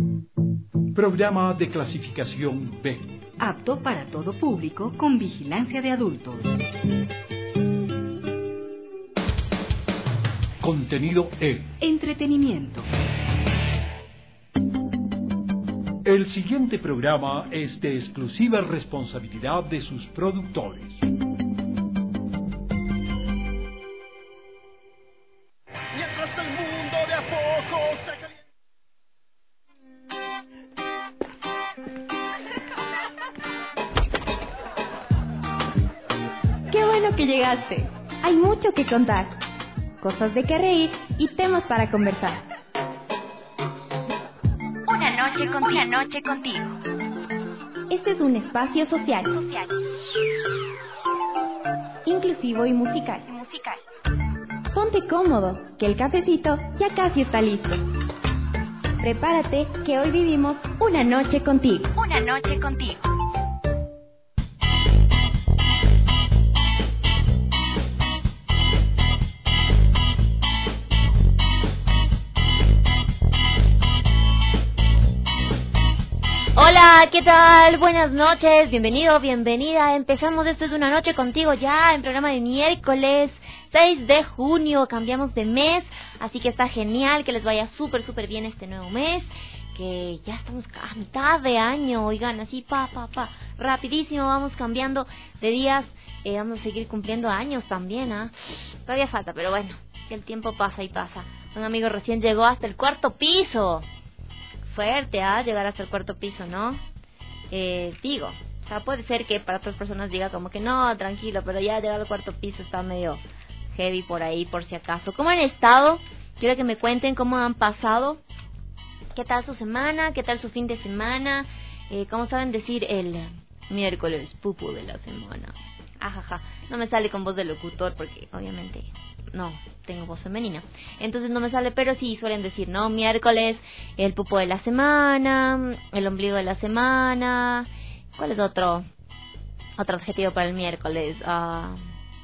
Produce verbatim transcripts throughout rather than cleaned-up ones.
Programa de clasificación B. Apto para todo público con vigilancia de adultos. Contenido E. Entretenimiento. El siguiente programa es de exclusiva responsabilidad de sus productores. Mientras el mundo de a poco se calienta. ¡Qué bueno que llegaste! Hay mucho que contar, cosas de que reír y temas para conversar. Una noche, con, una noche contigo. Este es un espacio social, Social. inclusivo y musical. Musical. Ponte cómodo, que el cafecito ya casi está listo. Prepárate, que hoy vivimos una noche contigo. Una noche contigo. Hola, ¿qué tal? Buenas noches, bienvenido, bienvenida. Empezamos Esto es una noche contigo ya en programa de miércoles seis de junio. Cambiamos de mes, así que está genial, que les vaya súper, súper bien este nuevo mes. Que ya estamos a mitad de año, oigan, así pa, pa, pa, rapidísimo vamos cambiando de días. Eh, vamos a seguir cumpliendo años también, ¿ah? ¿eh? Todavía falta, pero bueno, que el tiempo pasa y pasa. Un amigo recién llegó hasta el cuarto piso. Fuerte, ¿ah? ¿eh? Llegar hasta el cuarto piso, ¿no? Eh, digo, o sea, puede ser que para otras personas diga como que no, tranquilo, pero ya llegar al cuarto piso está medio heavy por ahí, por si acaso. ¿Cómo han estado? Quiero que me cuenten cómo han pasado. ¿Qué tal su semana? ¿Qué tal su fin de semana? Eh, ¿Cómo saben decir el miércoles pupu de la semana? Ajaja, no me sale con voz de locutor porque obviamente no tengo voz femenina, entonces no me sale, pero sí suelen decir, ¿no? Miércoles, el pupo de la semana, el ombligo de la semana. ¿Cuál es otro otro adjetivo para el miércoles? Uh,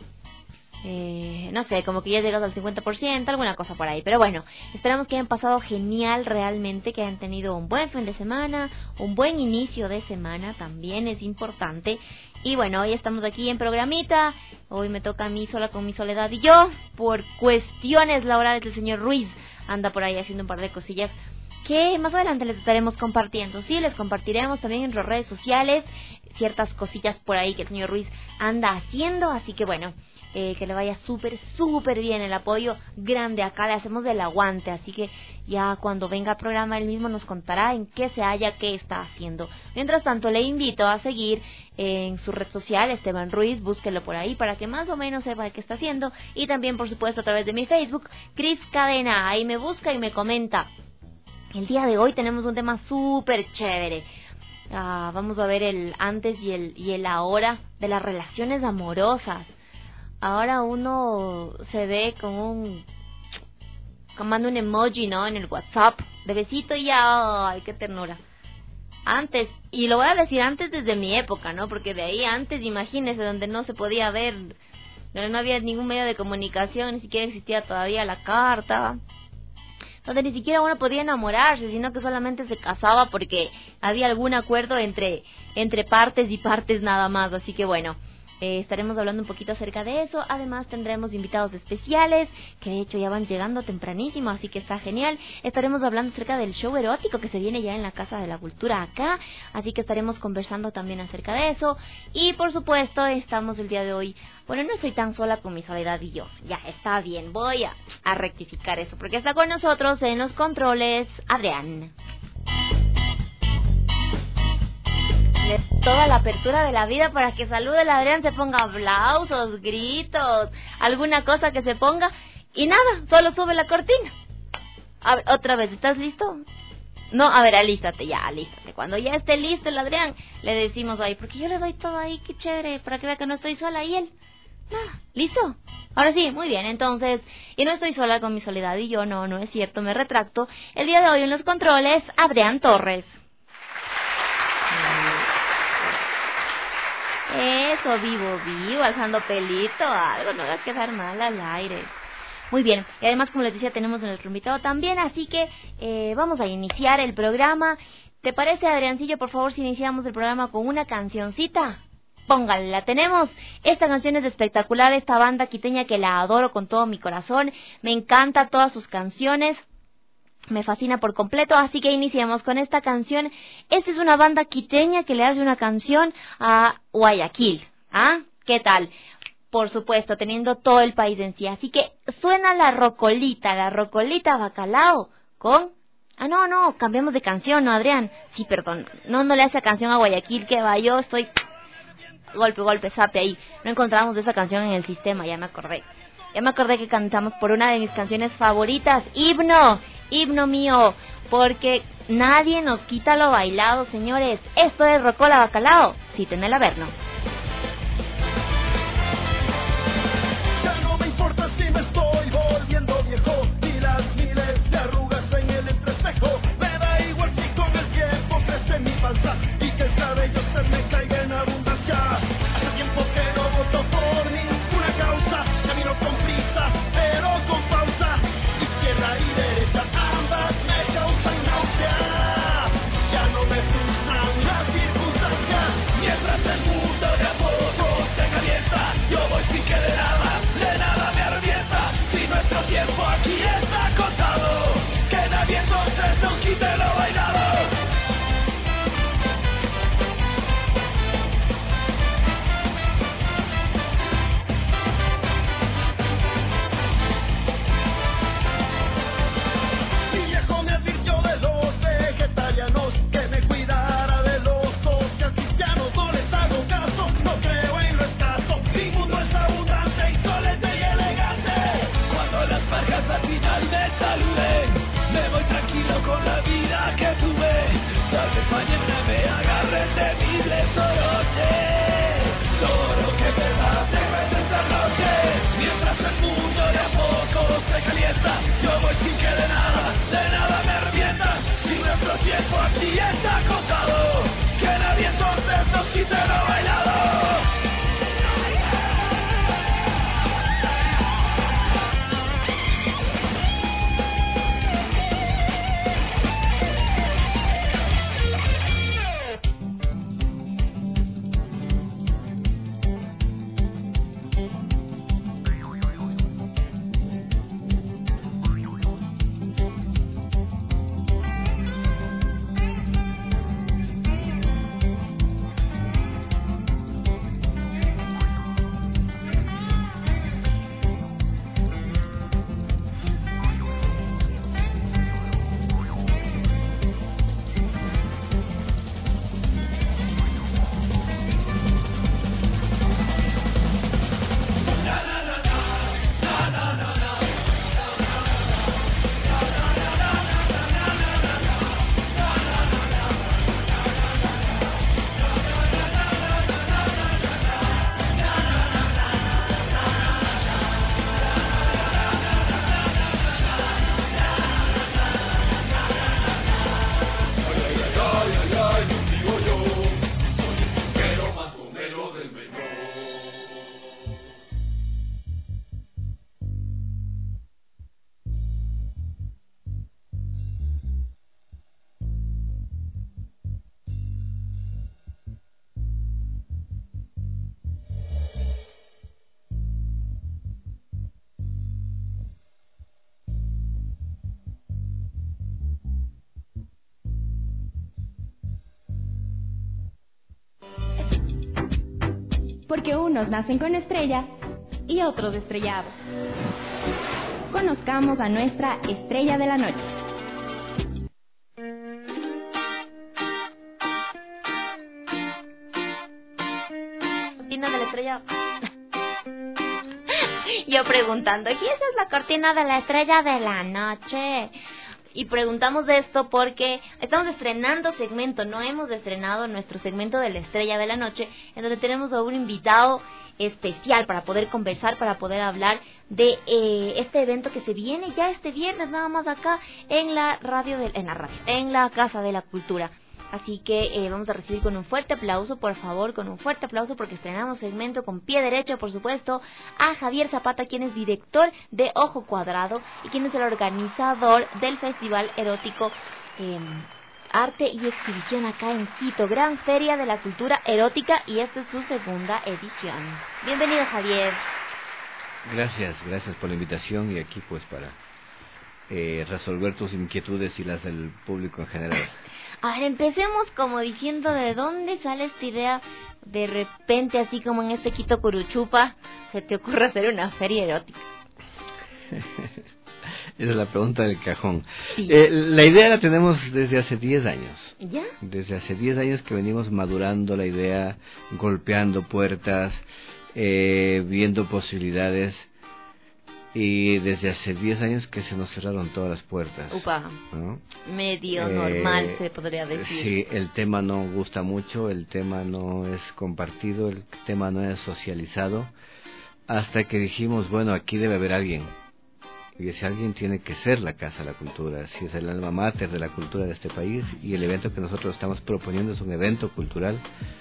eh, no sé, como que ya llegas al cincuenta por ciento, alguna cosa por ahí. Pero bueno, esperamos que hayan pasado genial realmente, que hayan tenido un buen fin de semana, un buen inicio de semana, también es importante. Y bueno, hoy estamos aquí en programita. Hoy me toca a mí sola con mi soledad y yo. Por cuestiones laborales, el señor Ruiz anda por ahí haciendo un par de cosillas que más adelante les estaremos compartiendo. Sí, les compartiremos también en las redes sociales ciertas cosillas por ahí que el señor Ruiz anda haciendo. Así que bueno, eh, que le vaya súper, súper bien. El apoyo grande acá, le hacemos del aguante. Así que ya cuando venga el programa, él mismo nos contará en qué se halla, qué está haciendo. Mientras tanto, le invito a seguir en su red social, Esteban Ruiz, búsquelo por ahí para que más o menos sepa qué está haciendo. Y también, por supuesto, a través de mi Facebook, Cris Cadena. Ahí me busca y me comenta. El día de hoy tenemos un tema súper chévere. Ah, vamos a ver el antes y el, y el ahora de las relaciones amorosas. Ahora uno se ve con un... manda un emoji, ¿no? En el WhatsApp, de besito y ya, ¡ay, qué ternura! Antes, y lo voy a decir antes desde mi época, ¿no? Porque de ahí antes, imagínense, donde no se podía ver, donde no había ningún medio de comunicación, ni siquiera existía todavía la carta, donde ni siquiera uno podía enamorarse, sino que solamente se casaba porque había algún acuerdo entre, entre partes y partes nada más. Así que bueno, Eh, estaremos hablando un poquito acerca de eso. Además tendremos invitados especiales, que de hecho ya van llegando tempranísimo, así que está genial. Estaremos hablando acerca del show erótico que se viene ya en la Casa de la Cultura acá, así que estaremos conversando también acerca de eso. Y por supuesto estamos el día de hoy, bueno, no estoy tan sola con mi soledad y yo, ya está bien, voy a, a rectificar eso, porque está con nosotros en los controles Adrián. De toda la apertura de la vida para que salude el Adrián, se ponga aplausos, gritos, alguna cosa que se ponga, y nada, solo sube la cortina. A ver, otra vez, ¿estás listo? No, a ver, alístate ya, alístate. Cuando ya esté listo el Adrián, le decimos ahí, porque yo le doy todo ahí, qué chévere, para que vea que no estoy sola, y él, nada, ¿listo? Ahora sí, muy bien, entonces, y no estoy sola con mi soledad y yo, no, no es cierto, me retracto. El día de hoy en los controles, Adrián Torres. Eso, vivo, vivo, alzando pelito, algo, no hagas quedar mal al aire. Muy bien, y además, como les decía, tenemos a nuestro invitado también, así que eh, vamos a iniciar el programa. ¿Te parece, Adriancillo, por favor, si iniciamos el programa con una cancioncita? Póngale, la tenemos. Esta canción es espectacular, esta banda quiteña que la adoro con todo mi corazón. Me encanta todas sus canciones. Me fascina por completo, así que iniciamos con esta canción. Esta es una banda quiteña que le hace una canción a Guayaquil. ¿Ah? ¿Qué tal? Por supuesto, teniendo todo el país en sí. Así que suena la rocolita, la rocolita bacalao con... Ah, no, no, cambiamos de canción, ¿no, Adrián? Sí, perdón. No, no le hace canción a Guayaquil, que va, yo estoy... Golpe, golpe, zape ahí. No encontramos esa canción en el sistema, ya me acordé. Ya me acordé que cantamos por una de mis canciones favoritas, Himno, himno mío, porque nadie nos quita lo bailado, señores. Esto es Rocola Bacalao, si tenés el averno. Ya no me importa si me estoy volviendo viejo y las miles de arrugas en el entrecejo. Me da igual si con el tiempo crece mi panza y que el cabello se me caiga en abundancia. Hace tiempo que no voto por ninguna causa, camino con prisa pero con pausa. Izquierda y derecha ambas me causan náusea. Ya no me frustran las circunstancias. Mientras el mundo de a poco se calienta, yo voy sin que de nada, de nada me arrepienta. Si nuestro tiempo aquí está contado, que nadie entonces nos quite lo bailado. Mi viejo me advirtió de los vegetarianos, que me cuidara de los socios cristianos. No les hago caso, no creo en lo escaso. Mi mundo es abundante, insolente y elegante. Cuando las barcas al final me saluden, me voy tranquilo con la vida que tuve. Tal vez mañana me agarre temible soroche. Todo lo que me va a esta noche. Mientras el mundo de a poco se calienta, yo voy sin que de nada, de nada me arrepienta. Si nuestro tiempo aquí está contado, que nadie entonces nos quite lo bailado. Porque unos nacen con estrella y otros estrellados. Conozcamos a nuestra estrella de la noche. Cortina de la estrella. Yo preguntando, ¿y esa es la cortina de la estrella de la noche? Y preguntamos de esto porque estamos estrenando segmento, no hemos estrenado nuestro segmento de la estrella de la noche, en donde tenemos a un invitado especial para poder conversar, para poder hablar de eh, este evento que se viene ya este viernes, nada más acá en la radio, de, en la radio, en la Casa de la Cultura. Así que eh, vamos a recibir con un fuerte aplauso, por favor, con un fuerte aplauso, porque estrenamos segmento con pie derecho, por supuesto, a Javier Zapata, quien es director de Ojo Cuadrado y quien es el organizador del Festival Erótico eh, Arte y Exhibición acá en Quito, Gran Feria de la Cultura Erótica, y esta es su segunda edición. Bienvenido, Javier. Gracias, gracias por la invitación, y aquí pues para eh, resolver tus inquietudes y las del público en general. A ver, empecemos como diciendo de dónde sale esta idea, de repente así como en este Quito Curuchupa, se te ocurre hacer una feria erótica. Esa es la pregunta del cajón. Sí. Eh, la idea la tenemos desde hace diez años. ¿Ya? Desde hace diez años que venimos madurando la idea, golpeando puertas, eh, viendo posibilidades. Y desde hace diez años que se nos cerraron todas las puertas. Upa, ¿no? medio Eh, normal se podría decir. Sí, el tema no gusta mucho, el tema no es compartido, el tema no es socializado. Hasta que dijimos, bueno, aquí debe haber alguien. Y ese alguien tiene que ser la Casa de la Cultura, si es el alma mater de la cultura de este país, y el evento que nosotros estamos proponiendo es un evento cultural.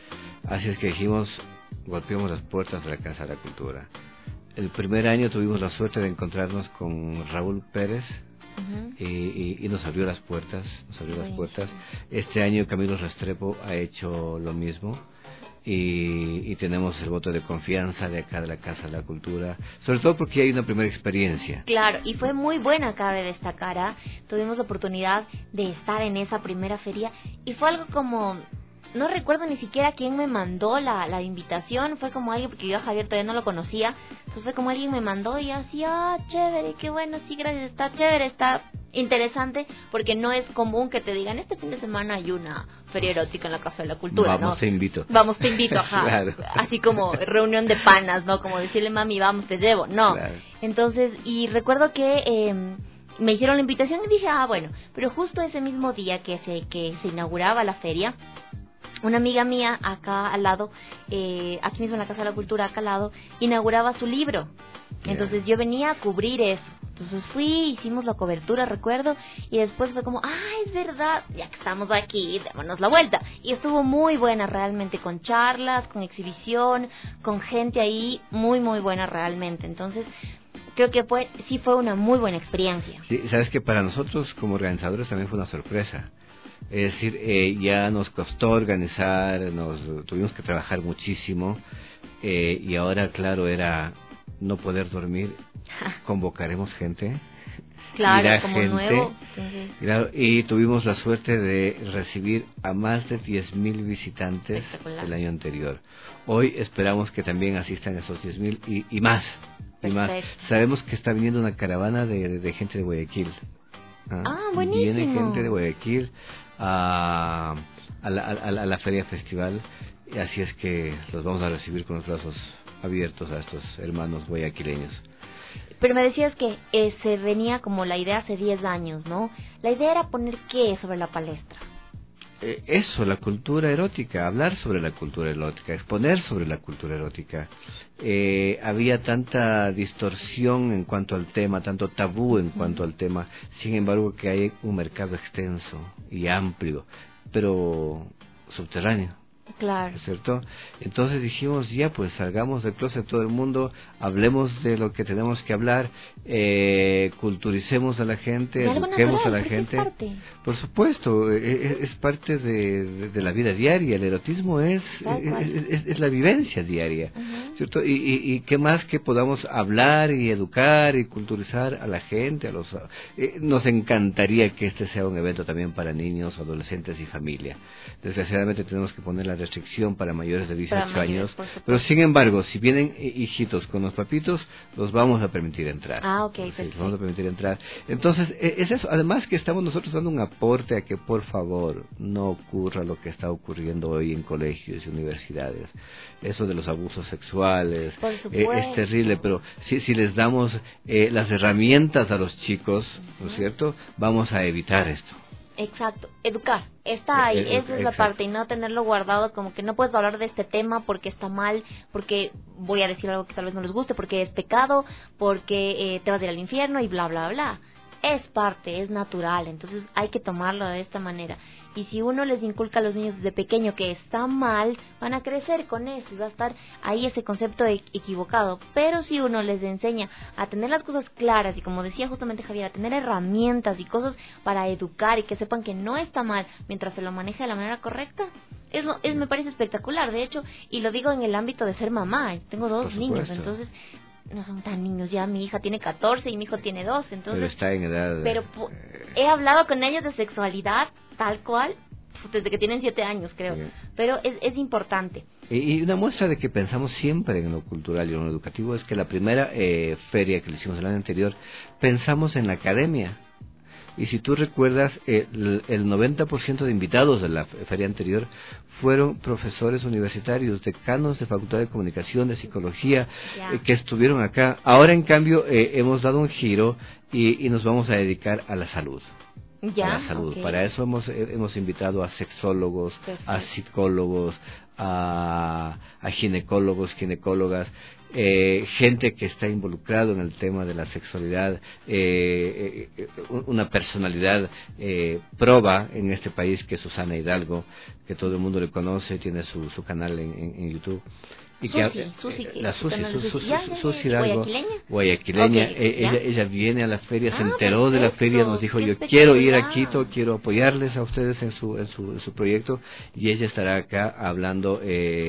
Así es que dijimos, golpeamos las puertas de la Casa de la Cultura. El primer año tuvimos la suerte de encontrarnos con Raúl Pérez, uh-huh. y, y, y nos abrió las puertas, nos abrió las puertas. Este año Camilo Restrepo ha hecho lo mismo. Y, y tenemos el voto de confianza de acá de la Casa de la Cultura, sobre todo porque hay una primera experiencia. Claro, y fue muy buena, cabe destacar, ¿eh? Tuvimos la oportunidad de estar en esa primera feria y fue algo como, no recuerdo ni siquiera quién me mandó la, la invitación, fue como alguien, porque yo a Javier todavía no lo conocía, entonces fue como alguien me mandó y yo así, ah, chévere, qué bueno, sí, gracias, está chévere, está interesante, porque no es común que te digan, este fin de semana hay una feria erótica en la Casa de la Cultura, vamos, ¿no? te invito. Vamos, te invito, ajá. Claro. Así como reunión de panas, ¿no? Como decirle, mami, vamos, te llevo, no. Claro. Entonces, y recuerdo que eh, me hicieron la invitación y dije, ah, bueno, pero justo ese mismo día que se, que se inauguraba la feria, una amiga mía acá al lado, eh, aquí mismo en la Casa de la Cultura, acá al lado, inauguraba su libro. Entonces yo venía a cubrir eso. Entonces fui, hicimos la cobertura, recuerdo, y después fue como, ah, es verdad, ya que estamos aquí, démonos la vuelta. Y estuvo muy buena realmente, con charlas, con exhibición, con gente ahí, muy, muy buena realmente. Entonces, creo que fue, sí fue una muy buena experiencia. Sí, sabes que para nosotros como organizadores también fue una sorpresa. Es decir, eh, ya nos costó organizar, nos tuvimos que trabajar muchísimo, eh, y ahora, claro, era no poder dormir. Convocaremos gente. Claro, como gente, nuevo. Claro, y tuvimos la suerte de recibir a más de diez mil visitantes el año anterior. Hoy esperamos que también asistan esos diez mil y, y más. Y más. Sabemos que está viniendo una caravana de, de, de gente de Guayaquil. Ah, ah, buenísimo. Viene gente de Guayaquil a, a, la, a, a la Feria Festival, y así es que los vamos a recibir con los brazos abiertos a estos hermanos guayaquileños. Pero me decías que eh, se venía como la idea hace diez años, ¿no? La idea era poner qué sobre la palestra. Eh, eso, la cultura erótica, hablar sobre la cultura erótica, exponer sobre la cultura erótica. Eh, había tanta distorsión en cuanto al tema, tanto tabú en cuanto al tema, sin embargo que hay un mercado extenso y amplio, pero subterráneo. Claro. ¿Cierto? Entonces dijimos, ya pues salgamos del closet todo el mundo, hablemos de lo que tenemos que hablar, eh, culturicemos a la gente, eduquemos a la gente. Es parte. Por supuesto, es, es parte de, de, de la vida diaria, el erotismo es, es, es, es la vivencia diaria, uh-huh. ¿Cierto? Y, y, y qué más que podamos hablar y educar y culturizar a la gente, a los eh, nos encantaría que este sea un evento también para niños, adolescentes y familia. Desgraciadamente tenemos que poner la restricción para mayores de dieciocho para años, mayores, pero sin embargo, si vienen hijitos con los papitos, los vamos a permitir entrar. Ah, ok, sí, perfecto. Los vamos a permitir entrar. Entonces, es eso. Además que estamos nosotros dando un aporte a que, por favor, no ocurra lo que está ocurriendo hoy en colegios y universidades. Eso de los abusos sexuales eh, es terrible, pero si, si les damos eh, las herramientas a los chicos, ¿no es cierto?, vamos a evitar esto. Exacto, educar, está ahí, esa es la parte, y no tenerlo guardado como que no puedes hablar de este tema porque está mal, porque voy a decir algo que tal vez no les guste, porque es pecado, porque eh, te vas a ir al infierno y bla, bla, bla. es parte, es natural, entonces hay que tomarlo de esta manera. Y si uno les inculca a los niños desde pequeño que está mal, van a crecer con eso y va a estar ahí ese concepto e- equivocado. Pero si uno les enseña a tener las cosas claras y, como decía justamente Javier, a tener herramientas y cosas para educar y que sepan que no está mal mientras se lo maneja de la manera correcta, es, lo, es me parece espectacular. De hecho, y lo digo en el ámbito de ser mamá, tengo dos niños, entonces no son tan niños ya. Mi hija tiene catorce y mi hijo tiene doce, entonces pero está en edad. Pero po- he hablado con ellos de sexualidad tal cual desde que tienen siete años, creo. Sí. Pero es, es importante. Y una muestra de que pensamos siempre en lo cultural y en lo educativo es que la primera eh, feria que le hicimos el año anterior, pensamos en la academia. Y si tú recuerdas, eh, el, el noventa por ciento de invitados de la feria anterior fueron profesores universitarios, decanos de Facultad de Comunicación, de Psicología, eh, que estuvieron acá. Ahora, en cambio, eh, hemos dado un giro y, y nos vamos a dedicar a la salud. Ya, a la salud. Okay. Para eso hemos hemos invitado a sexólogos, Perfecto. a psicólogos, a, a ginecólogos, ginecólogas, eh, gente que está involucrado en el tema de la sexualidad, eh, eh, una personalidad eh, proba en este país, que es Susana Hidalgo, que todo el mundo le conoce, tiene su, su canal en, en, en YouTube. Y Susi, que, Susi, eh, la Susi, Susi, Susi, Susi Hidalgo, guayaquileña, guayaquileña okay, eh, ella, ella viene a la feria, ah, se enteró perfecto. de la feria, nos dijo, yo quiero ir a Quito, quiero apoyarles a ustedes en su, en su, en su proyecto, y ella estará acá hablando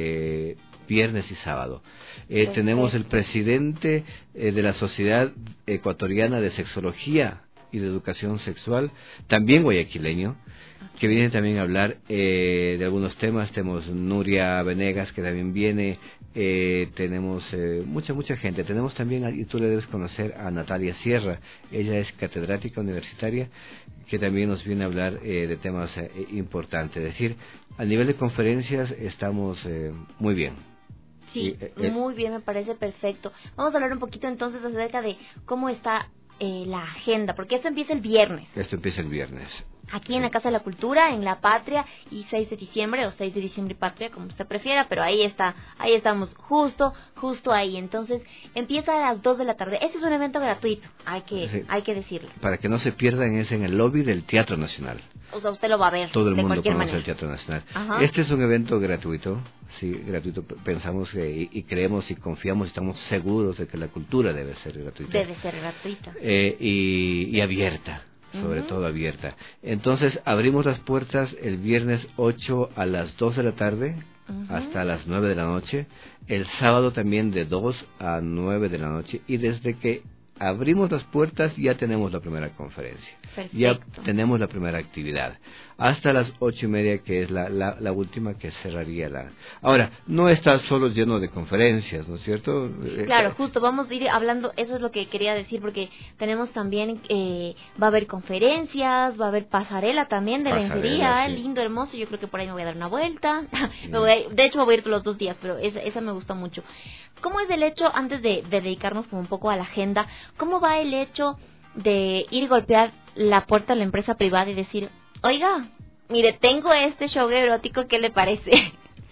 eh, viernes y sábado. Eh, tenemos el presidente eh, de la Sociedad Ecuatoriana de Sexología y de Educación Sexual, también guayaquileño, que viene también a hablar eh, de algunos temas. Tenemos Nuria Venegas, que también viene, eh, tenemos eh, mucha, mucha gente. Tenemos también, y tú le debes conocer, a Natalia Sierra, ella es catedrática universitaria, que también nos viene a hablar eh, de temas eh, importantes. Es decir, a nivel de conferencias estamos eh, muy bien. Sí, y, eh, muy bien, me parece perfecto. Vamos a hablar un poquito entonces acerca de cómo está eh, la agenda, porque esto empieza el viernes. Esto empieza el viernes. Aquí en la Casa de la Cultura, en La Patria, y seis de diciembre, o seis de diciembre y Patria, como usted prefiera, pero ahí está, ahí estamos, justo, justo ahí. Entonces, empieza a las dos de la tarde. Este es un evento gratuito, hay que, sí, hay que decirlo. Para que no se pierdan, es en el lobby del Teatro Nacional. O sea, usted lo va a ver. Todo el de mundo conoce manera. el Teatro Nacional. Ajá. Este es un evento gratuito, sí, gratuito. Pensamos que, y, y creemos y confiamos, estamos seguros de que la cultura debe ser gratuita. Debe ser gratuita. Eh, y, y abierta. Sobre uh-huh. todo abierta. Entonces abrimos las puertas el viernes ocho a las dos de la tarde uh-huh. hasta las nueve de la noche, el sábado también de dos a nueve de la noche, y desde que abrimos las puertas ya tenemos la primera conferencia. Perfecto. Ya tenemos la primera actividad hasta las ocho y media, que es la, la, la última, que cerraría la... Ahora, no está solo lleno de conferencias, ¿no es cierto? Claro, justo, vamos a ir hablando, eso es lo que quería decir, porque tenemos también, eh, va a haber conferencias, va a haber pasarela también de pasarela, lencería, sí. lindo, hermoso, yo creo que por ahí me voy a dar una vuelta, me voy a, de hecho me voy a ir los dos días, pero esa, esa me gusta mucho. ¿Cómo es el hecho, antes de, de dedicarnos como un poco a la agenda, cómo va el hecho de ir y golpear la puerta de la empresa privada y decir, oiga, mire, tengo este show erótico, ¿qué le parece?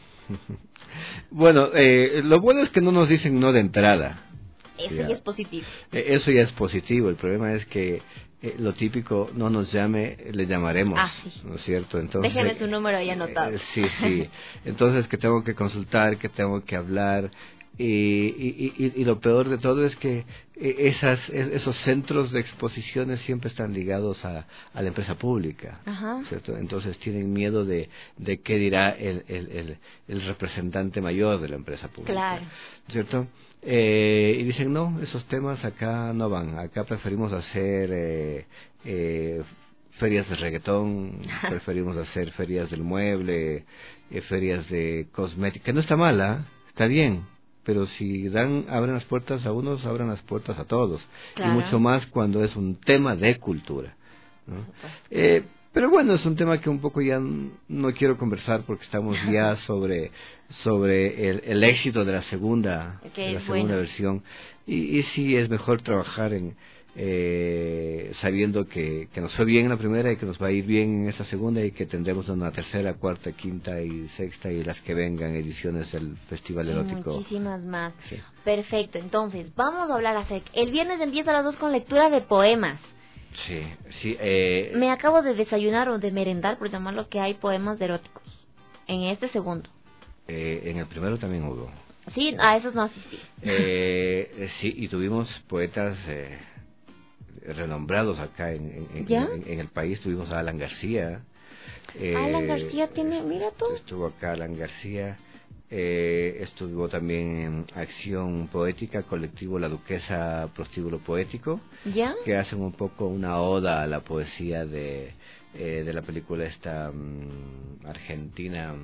Bueno, eh, lo bueno es que no nos dicen no de entrada. Eso ya, ya es positivo. Eh, eso ya es positivo. El problema es que eh, lo típico, no nos llame, le llamaremos. Ah, sí. ¿No es cierto? Entonces, déjeme su número ahí anotado. Eh, sí, sí. Entonces, que tengo que consultar, que tengo que hablar. Y, y, y, y lo peor de todo es que esas, esos centros de exposiciones siempre están ligados a, a la empresa pública, Ajá. ¿cierto? Entonces tienen miedo de, de qué dirá el, el, el, el representante mayor de la empresa pública, claro. ¿cierto? Eh, y dicen, no, esos temas acá no van, acá preferimos hacer eh, eh, ferias de reggaetón, preferimos hacer ferias del mueble, eh, ferias de cosmética. No está mala, está bien. Pero si dan, abren las puertas a unos, abran las puertas a todos. Claro. Y mucho más cuando es un tema de cultura, ¿no? Eh, pero bueno, es un tema que un poco ya no quiero conversar, porque estamos ya sobre sobre el, el éxito de la segunda, okay, de la segunda bueno. versión. Y, y sí, es mejor trabajar en eh, sabiendo que, que nos fue bien en la primera y que nos va a ir bien en esta segunda, y que tendremos una tercera, cuarta, quinta y sexta, y las que vengan ediciones del Festival Erótico. Y muchísimas más. Sí. Perfecto, entonces vamos a hablar acerca. El viernes empieza a las dos con lectura de poemas. Sí, sí. Eh, Me acabo de desayunar o de merendar, por llamarlo, que hay poemas eróticos. En este segundo. eh, en el primero también hubo. Sí, a esos no asistí. Eh, sí, y tuvimos poetas eh, renombrados acá en, en, ¿Ya? en, en el país. Tuvimos a Alan García. Eh, Alan García tiene, mira tú. Estuvo acá Alan García. Eh, estuvo también en Acción Poética, colectivo La Duquesa Prostíbulo Poético, ¿Ya? que hacen un poco una oda a la poesía de, eh, de la película esta um, argentina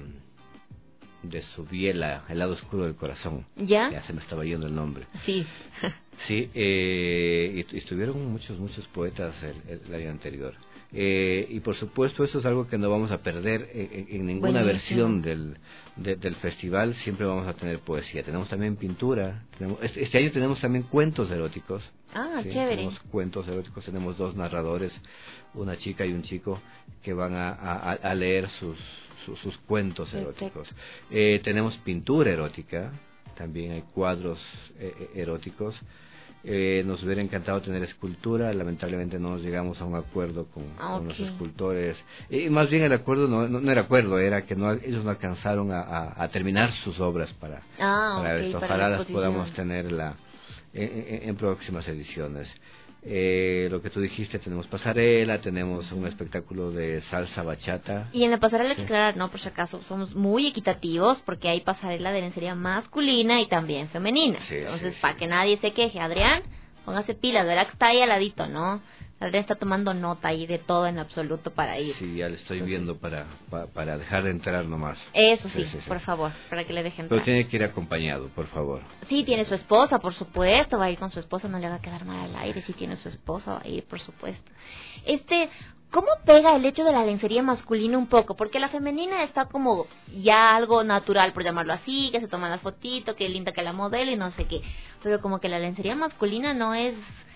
de Subiela, El lado oscuro del corazón. ¿Ya? Ya se me estaba yendo el nombre. Sí. Sí, eh, y, y estuvieron muchos, muchos poetas el, el, el año anterior. Eh, y por supuesto eso es algo que no vamos a perder en, en ninguna Buenísimo. versión del, de, del festival. Siempre vamos a tener poesía. Tenemos también pintura. Tenemos, este, este año tenemos también cuentos eróticos. Ah, Sí, chévere. tenemos cuentos eróticos. Tenemos dos narradores, una chica y un chico, que van a, a, a leer sus, sus, sus cuentos Perfecto. eróticos. Eh, tenemos pintura erótica. También hay cuadros eh, eróticos. Eh, nos hubiera encantado tener escultura, lamentablemente no nos llegamos a un acuerdo con, Ah, con ok. los escultores. Y más bien el acuerdo no, no, no era acuerdo, era que no, ellos no alcanzaron a, a, a terminar sus obras para, Ah, para ok, esto. para Ojalá la las exposición. podamos tenerla en, en, en próximas ediciones. Eh, lo que tú dijiste, tenemos pasarela, tenemos un espectáculo de salsa bachata. Y en la pasarela hay que Sí. aclarar, no, por si acaso, somos muy equitativos porque hay pasarela de lencería masculina y también femenina. Sí, Entonces, sí, para sí. que nadie se queje, Adrián, póngase pilas, verá que está ahí al ladito, ¿no? Adrián está tomando nota ahí de todo en absoluto para ir. Sí, ya le estoy Entonces- viendo para, para, para dejar de entrar nomás. Eso sí, Sí, sí, sí. por favor, para que le dejen Pero entrar. tiene que ir acompañado, por favor. Sí, tiene su esposa, por supuesto, va a ir con su esposa, no le va a quedar mal al aire. Si tiene su esposa, va a ir, por supuesto. Este, ¿cómo pega el hecho de la lencería masculina un poco? Porque la femenina está como ya algo natural, por llamarlo así, que se toma la fotito, que linda que la modelo y no sé qué. Pero como que la lencería masculina no es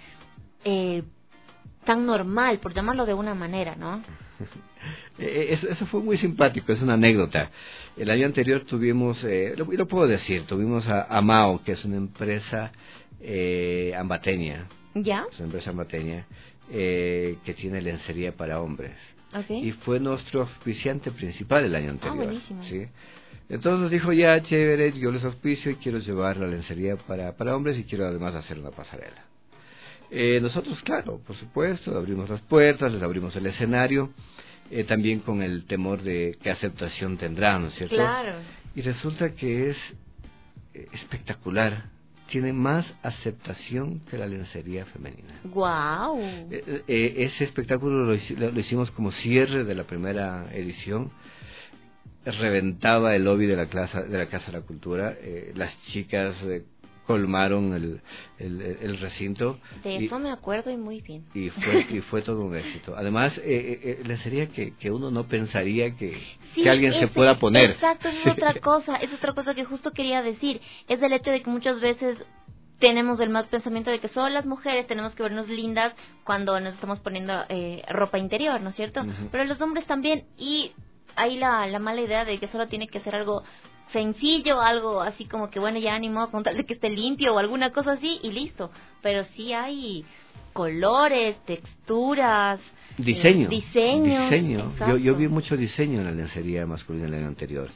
eh, tan normal, por llamarlo de una manera, ¿no? Eh, eso, eso fue muy simpático, es una anécdota. El año anterior tuvimos, eh, lo, y lo puedo decir, tuvimos a, a Mao, que es una empresa eh, ambateña, ¿Ya? es una empresa ambateña, eh, que tiene lencería para hombres. Ok. Y fue nuestro auspiciante principal el año anterior. buenísimo. ¿Sí? Entonces nos dijo, ya, chévere, yo les auspicio y quiero llevar la lencería para, para hombres y quiero además hacer una pasarela. Eh, nosotros, claro, por supuesto, abrimos las puertas, les abrimos el escenario, eh, también con el temor de qué aceptación tendrán, ¿no es cierto? Claro. Y resulta que es eh, espectacular, tiene más aceptación que la lencería femenina. Guau. Eh, eh, ese espectáculo lo, hici- lo- lo hicimos como cierre de la primera edición. Reventaba el lobby de la, clase, de la Casa de la Cultura. Eh, las chicas eh, colmaron el, el, el recinto. De y, eso me acuerdo y muy bien. y fue y fue todo un éxito. Además, eh, eh, lencería que, que uno no pensaría que, Sí, que alguien se ese- pueda poner. Exacto, es Sí. otra cosa, es otra cosa que justo quería decir. Es el hecho de que muchas veces tenemos el mal pensamiento de que solo las mujeres tenemos que vernos lindas cuando nos estamos poniendo eh, ropa interior, ¿no es cierto? Ujú. Pero los hombres también, y hay la, la mala idea de que solo tiene que ser algo sencillo, algo así como que bueno, ya ánimo, con tal de que esté limpio o alguna cosa así y listo. Pero sí hay colores, texturas, Diseño. eh, diseños. Diseño. Yo, yo exacto. vi mucho diseño en la lencería masculina el año anterior.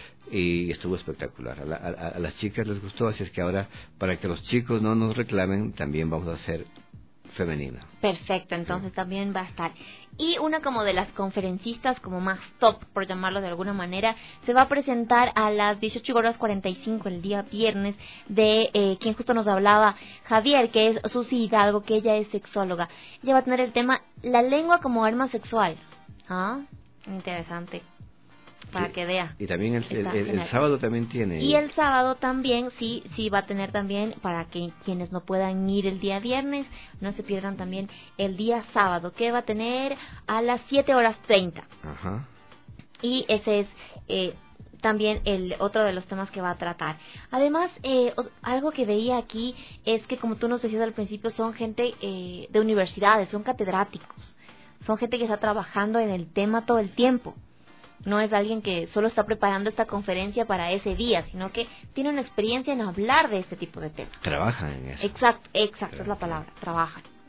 Y estuvo espectacular. A, la- a- a las chicas les gustó, así es que ahora, para que los chicos no nos reclamen, también vamos a hacer femenina. Perfecto, entonces también va a estar. Y una como de las conferencistas como más top, por llamarlo de alguna manera, se va a presentar a las dieciocho horas cuarenta y cinco el día viernes de eh, quien justo nos hablaba, Javier, que es Susi Hidalgo, que ella es sexóloga. Ella va a tener el tema la lengua como arma sexual. Ah, interesante. Para Sí. que vea. Y también el, el- Está el- el genial. sábado también tiene. Y el sábado también, sí, sí va a tener también, para que quienes no puedan ir el día viernes, no se pierdan también el día sábado, que va a tener a las siete horas treinta. Ajá. Y ese es eh, también el otro de los temas que va a tratar. Además, eh, o- algo que veía aquí es que, como tú nos decías al principio, son gente eh, de universidades, son catedráticos, son gente que está trabajando en el tema todo el tiempo. No es alguien que solo está preparando esta conferencia para ese día, sino que tiene una experiencia en hablar de este tipo de temas. Trabajan en eso. Exacto, exacto, es la palabra, trabajan.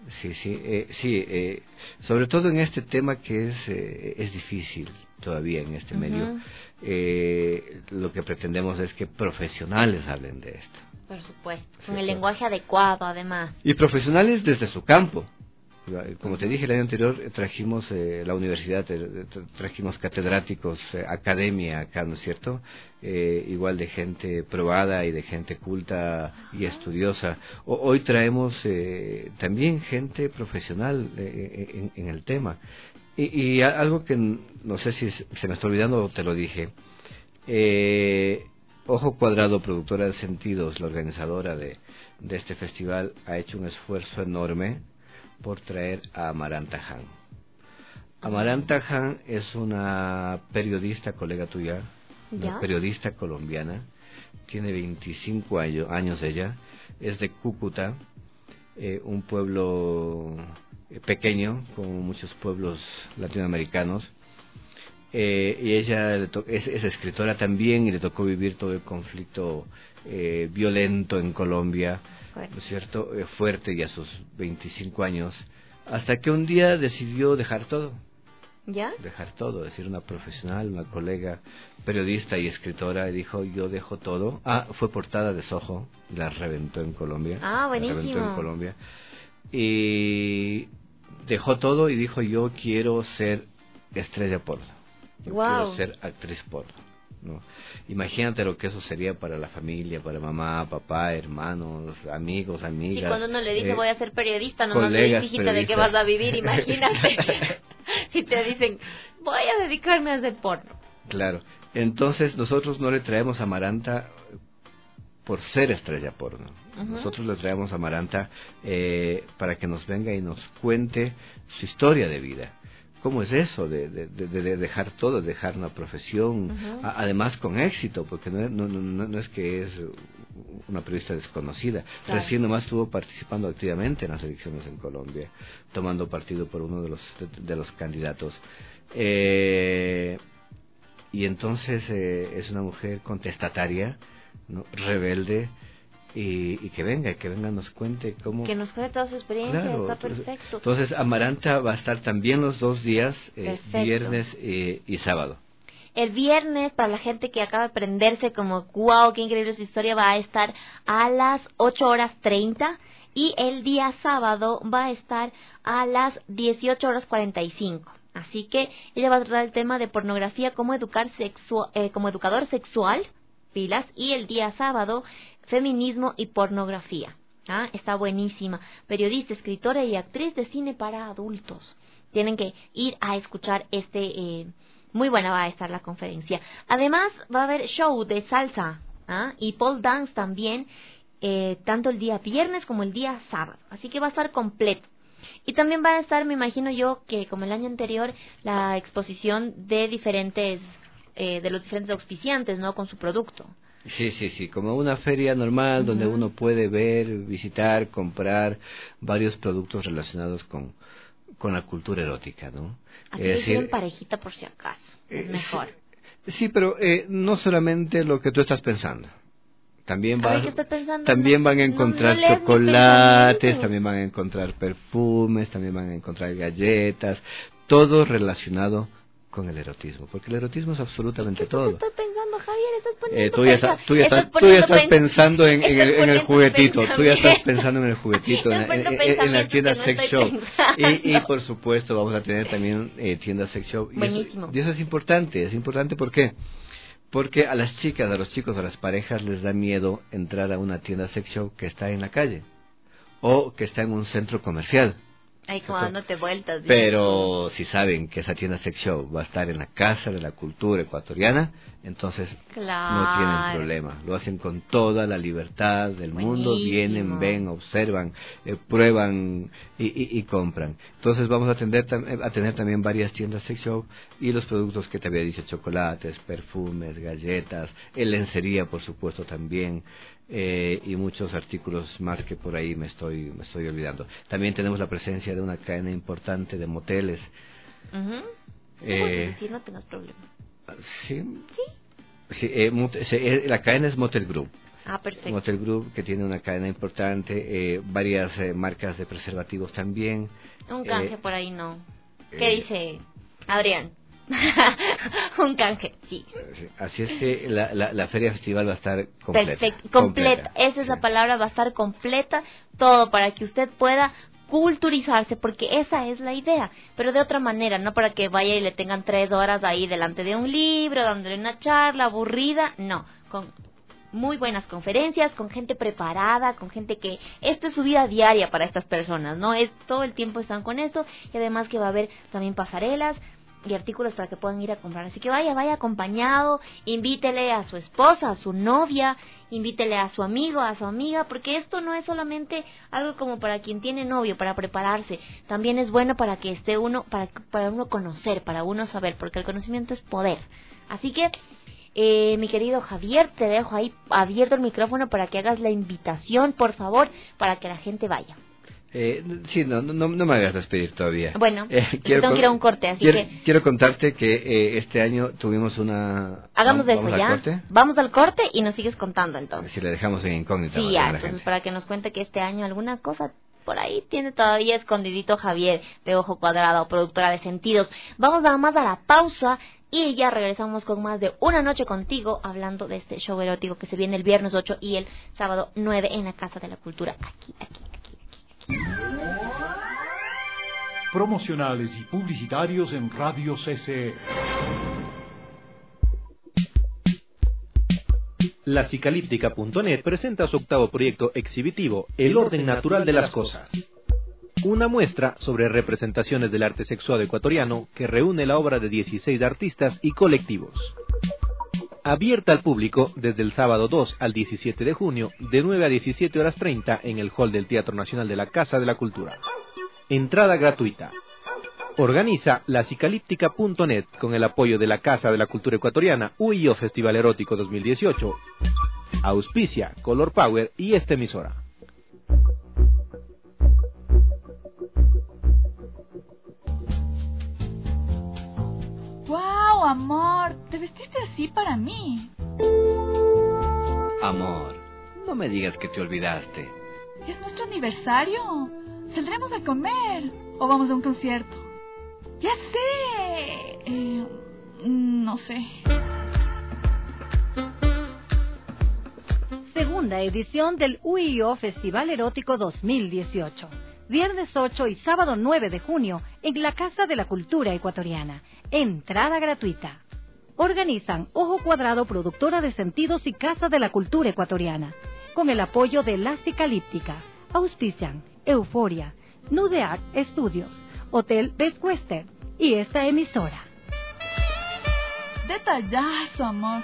Sí, sí, eh, sí. Eh, sobre todo en este tema que es eh, es difícil todavía en este uh-huh. medio. Eh, lo que pretendemos es que profesionales hablen de esto. Por supuesto, con el lenguaje adecuado, además. Y profesionales desde su campo. Como te dije el año anterior, trajimos eh, la universidad, trajimos catedráticos, eh, academia acá, ¿no es cierto? Eh, igual de gente probada y de gente culta y estudiosa. O, hoy traemos eh, también gente profesional eh, en, en el tema. Y, y algo que no sé si se me está olvidando o te lo dije. Eh, Ojo Cuadrado, productora de Sentidos, la organizadora de, de este festival, ha hecho un esfuerzo enorme por traer a Amaranta Han. Amaranta Han es una periodista, colega tuya, una periodista colombiana, tiene veinticinco años, años ella, es de Cúcuta, eh, un pueblo pequeño, como muchos pueblos latinoamericanos, eh, y ella es, es escritora también y le tocó vivir todo el conflicto eh, violento en Colombia, ¿no es cierto? Eh, fuerte y a sus veinticinco años, hasta que un día decidió dejar todo. ¿Ya? Dejar todo, es decir, una profesional, una colega, periodista y escritora, y dijo, yo dejo todo. Ah, fue portada de Soho, la reventó en Colombia. Ah, buenísimo. La reventó en Colombia. Y dejó todo y dijo, yo quiero ser estrella porno. Yo wow. quiero ser actriz porno. ¿No? Imagínate lo que eso sería para la familia, para mamá, papá, hermanos, amigos, amigas. Y cuando uno le dice eh, voy a ser periodista, nomás le dice, hijita, ¿de qué vas a vivir? Imagínate. Si te dicen voy a dedicarme a hacer porno. Claro. Entonces nosotros no le traemos a Amaranta por ser estrella porno. Uh-huh. Nosotros le traemos a Amaranta eh, para que nos venga y nos cuente su historia de vida. ¿Cómo es eso de, de, de, de dejar todo, de dejar una profesión, uh-huh. a, además con éxito, porque no, no, no, no es que es una periodista desconocida, claro. Recién nomás estuvo participando activamente en las elecciones en Colombia, tomando partido por uno de los, de, de los candidatos. Eh, y entonces eh, es una mujer contestataria, ¿no? Rebelde, Y, y que venga, que venga, nos cuente cómo... Que nos cuente toda su experiencia, claro, está perfecto. Entonces, Amaranta va a estar también los dos días, eh, viernes eh, y sábado. El viernes, para la gente que acaba de prenderse como, wow, qué increíble su historia, va a estar a las ocho horas treinta, y el día sábado va a estar a las dieciocho horas cuarenta y cinco. Así que ella va a tratar el tema de pornografía como, educar sexu- eh, como educador sexual, pilas, y el día sábado... feminismo y pornografía. ¿Ah? Está buenísima. Periodista, escritora y actriz de cine para adultos. Tienen que ir a escuchar este... Eh, muy buena va a estar la conferencia. Además, va a haber show de salsa. ¿Ah? Y pole dance también. Eh, tanto el día viernes como el día sábado. Así que va a estar completo. Y también va a estar, me imagino yo, que como el año anterior, la exposición de diferentes... Eh, de los diferentes auspiciantes, ¿no? Con su producto. Sí, sí, sí, como una feria normal, uh-huh. donde uno puede ver, visitar, comprar varios productos relacionados con, con la cultura erótica, ¿no? Así es decir, en parejita por si acaso, es eh, mejor. Sí, sí pero eh, no solamente lo que tú estás pensando. También, vas, a también van a encontrar no, no chocolates, también van a encontrar perfumes, también van a encontrar galletas, todo relacionado con el erotismo, porque el erotismo es absolutamente ¿Qué todo. Estoy pensando, Javier, estás poniendo eh, tú, ya está, tú ya estás, estás, tú ya estás pen... pensando en, en, el, en el juguetito, tú ya estás pensando en el juguetito, en, en, en, en la tienda no sex shop. Y, y por supuesto vamos a tener también eh, tienda sex shop. Y Buenísimo. Eso, y eso es importante, es importante ¿por qué? Porque a las chicas, a los chicos, a las parejas les da miedo entrar a una tienda sex shop que está en la calle o que está en un centro comercial. Ay, como dándote vueltas. Pero si saben que esa tienda sex shop va a estar en la Casa de la Cultura Ecuatoriana, entonces claro. no tienen problema. Lo hacen con toda la libertad del Buenísimo. mundo. Vienen, ven, observan, eh, prueban y, y, y compran. Entonces vamos a, atender, a tener también varias tiendas sex shop y los productos que te había dicho, chocolates, perfumes, galletas, lencería por supuesto también. Eh, y muchos artículos más que por ahí me estoy me estoy olvidando. También tenemos la presencia de una cadena importante de moteles. Uh-huh. Eh, decir, no tengas problema. Sí. Sí. sí eh, mot- se, eh, la cadena es Motel Group. Ah, perfecto. Un hotel group que tiene una cadena importante, eh, varias eh, marcas de preservativos también. Un canje eh, por ahí no. ¿Qué eh, dice Adrián? Un canje, sí. Así es que la, la, la feria festival va a estar completa. Perfecto, completa. Esa es la sí. palabra, va a estar completa, todo para que usted pueda culturizarse, porque esa es la idea, pero de otra manera, no para que vaya y le tengan tres horas ahí delante de un libro, dándole una charla aburrida, no, con muy buenas conferencias, con gente preparada, con gente que esto es su vida diaria para estas personas, no es todo el tiempo están con esto, y además que va a haber también pasarelas y artículos para que puedan ir a comprar. Así que vaya, vaya acompañado, invítele a su esposa, a su novia, invítele a su amigo, a su amiga, porque esto no es solamente algo como para quien tiene novio, para prepararse, también es bueno para que esté uno, para, para uno conocer, para uno saber, porque el conocimiento es poder. Así que, eh, mi querido Javier, te dejo ahí abierto el micrófono para que hagas la invitación, por favor, para que la gente vaya. Eh, sí, no, no, no me hagas despedir todavía. Bueno, eh, quiero tengo que ir a un corte, así quiero, que... Quiero contarte que eh, este año tuvimos una... Hagamos de eso, ¿vamos ¿ya? Al corte? Vamos al corte y nos sigues contando, entonces. Si le dejamos en incógnita. Sí, ya, entonces para que nos cuente que este año alguna cosa por ahí tiene todavía escondidito Javier de Ojo Cuadrado, productora de Sentidos. Vamos nada más a la pausa y ya regresamos con más de Una Noche Contigo, hablando de este show erótico que se viene el viernes ocho y el sábado nueve en la Casa de la Cultura, aquí, aquí, aquí, aquí, aquí. Promocionales y publicitarios en Radio C C E. La Cicalíptica punto net presenta su octavo proyecto exhibitivo, El orden natural de las cosas. Una muestra sobre representaciones del arte sexual ecuatoriano que reúne la obra de dieciséis artistas y colectivos. Abierta al público desde el sábado dos al diecisiete de junio, de nueve a diecisiete horas treinta en el hall del Teatro Nacional de la Casa de la Cultura. Entrada gratuita. Organiza la Cicalíptica punto net con el apoyo de la Casa de la Cultura Ecuatoriana, U I O Festival Erótico dos mil dieciocho. Auspicia Color Power y esta emisora. ¡Wow, amor! ¿Te vestiste así para mí? Amor, no me digas que te olvidaste. Es nuestro aniversario. ¿Saldremos a comer o vamos a un concierto? ¡Ya sé! Eh, no sé. Segunda edición del U I O Festival Erótico dos mil dieciocho. Viernes ocho y sábado nueve de junio en la Casa de la Cultura Ecuatoriana. Entrada gratuita. Organizan Ojo Cuadrado, productora de Sentidos y Casa de la Cultura Ecuatoriana. Con el apoyo de La Cicalíptica. Auspician Euforia, Nude Art Studios, Hotel Best Western y esta emisora. Detallazo, amor.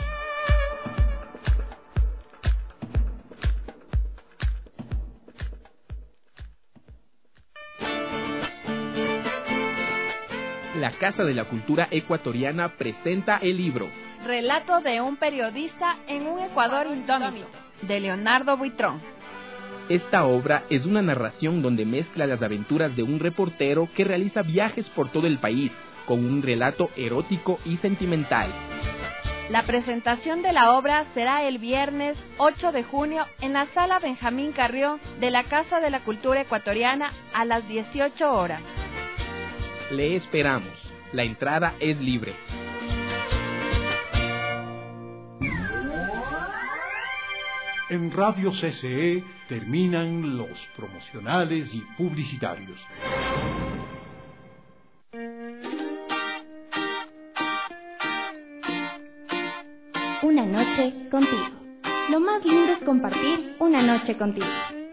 La Casa de la Cultura Ecuatoriana presenta el libro Relato de un periodista en un Ecuador indómito, de Leonardo Buitrón. Esta obra es una narración donde mezcla las aventuras de un reportero que realiza viajes por todo el país, con un relato erótico y sentimental. La presentación de la obra será el viernes ocho de junio en la Sala Benjamín Carrió de la Casa de la Cultura Ecuatoriana a las dieciocho horas. Le esperamos. La entrada es libre. En Radio C C E terminan los promocionales y publicitarios. Una noche contigo. Lo más lindo es compartir una noche contigo.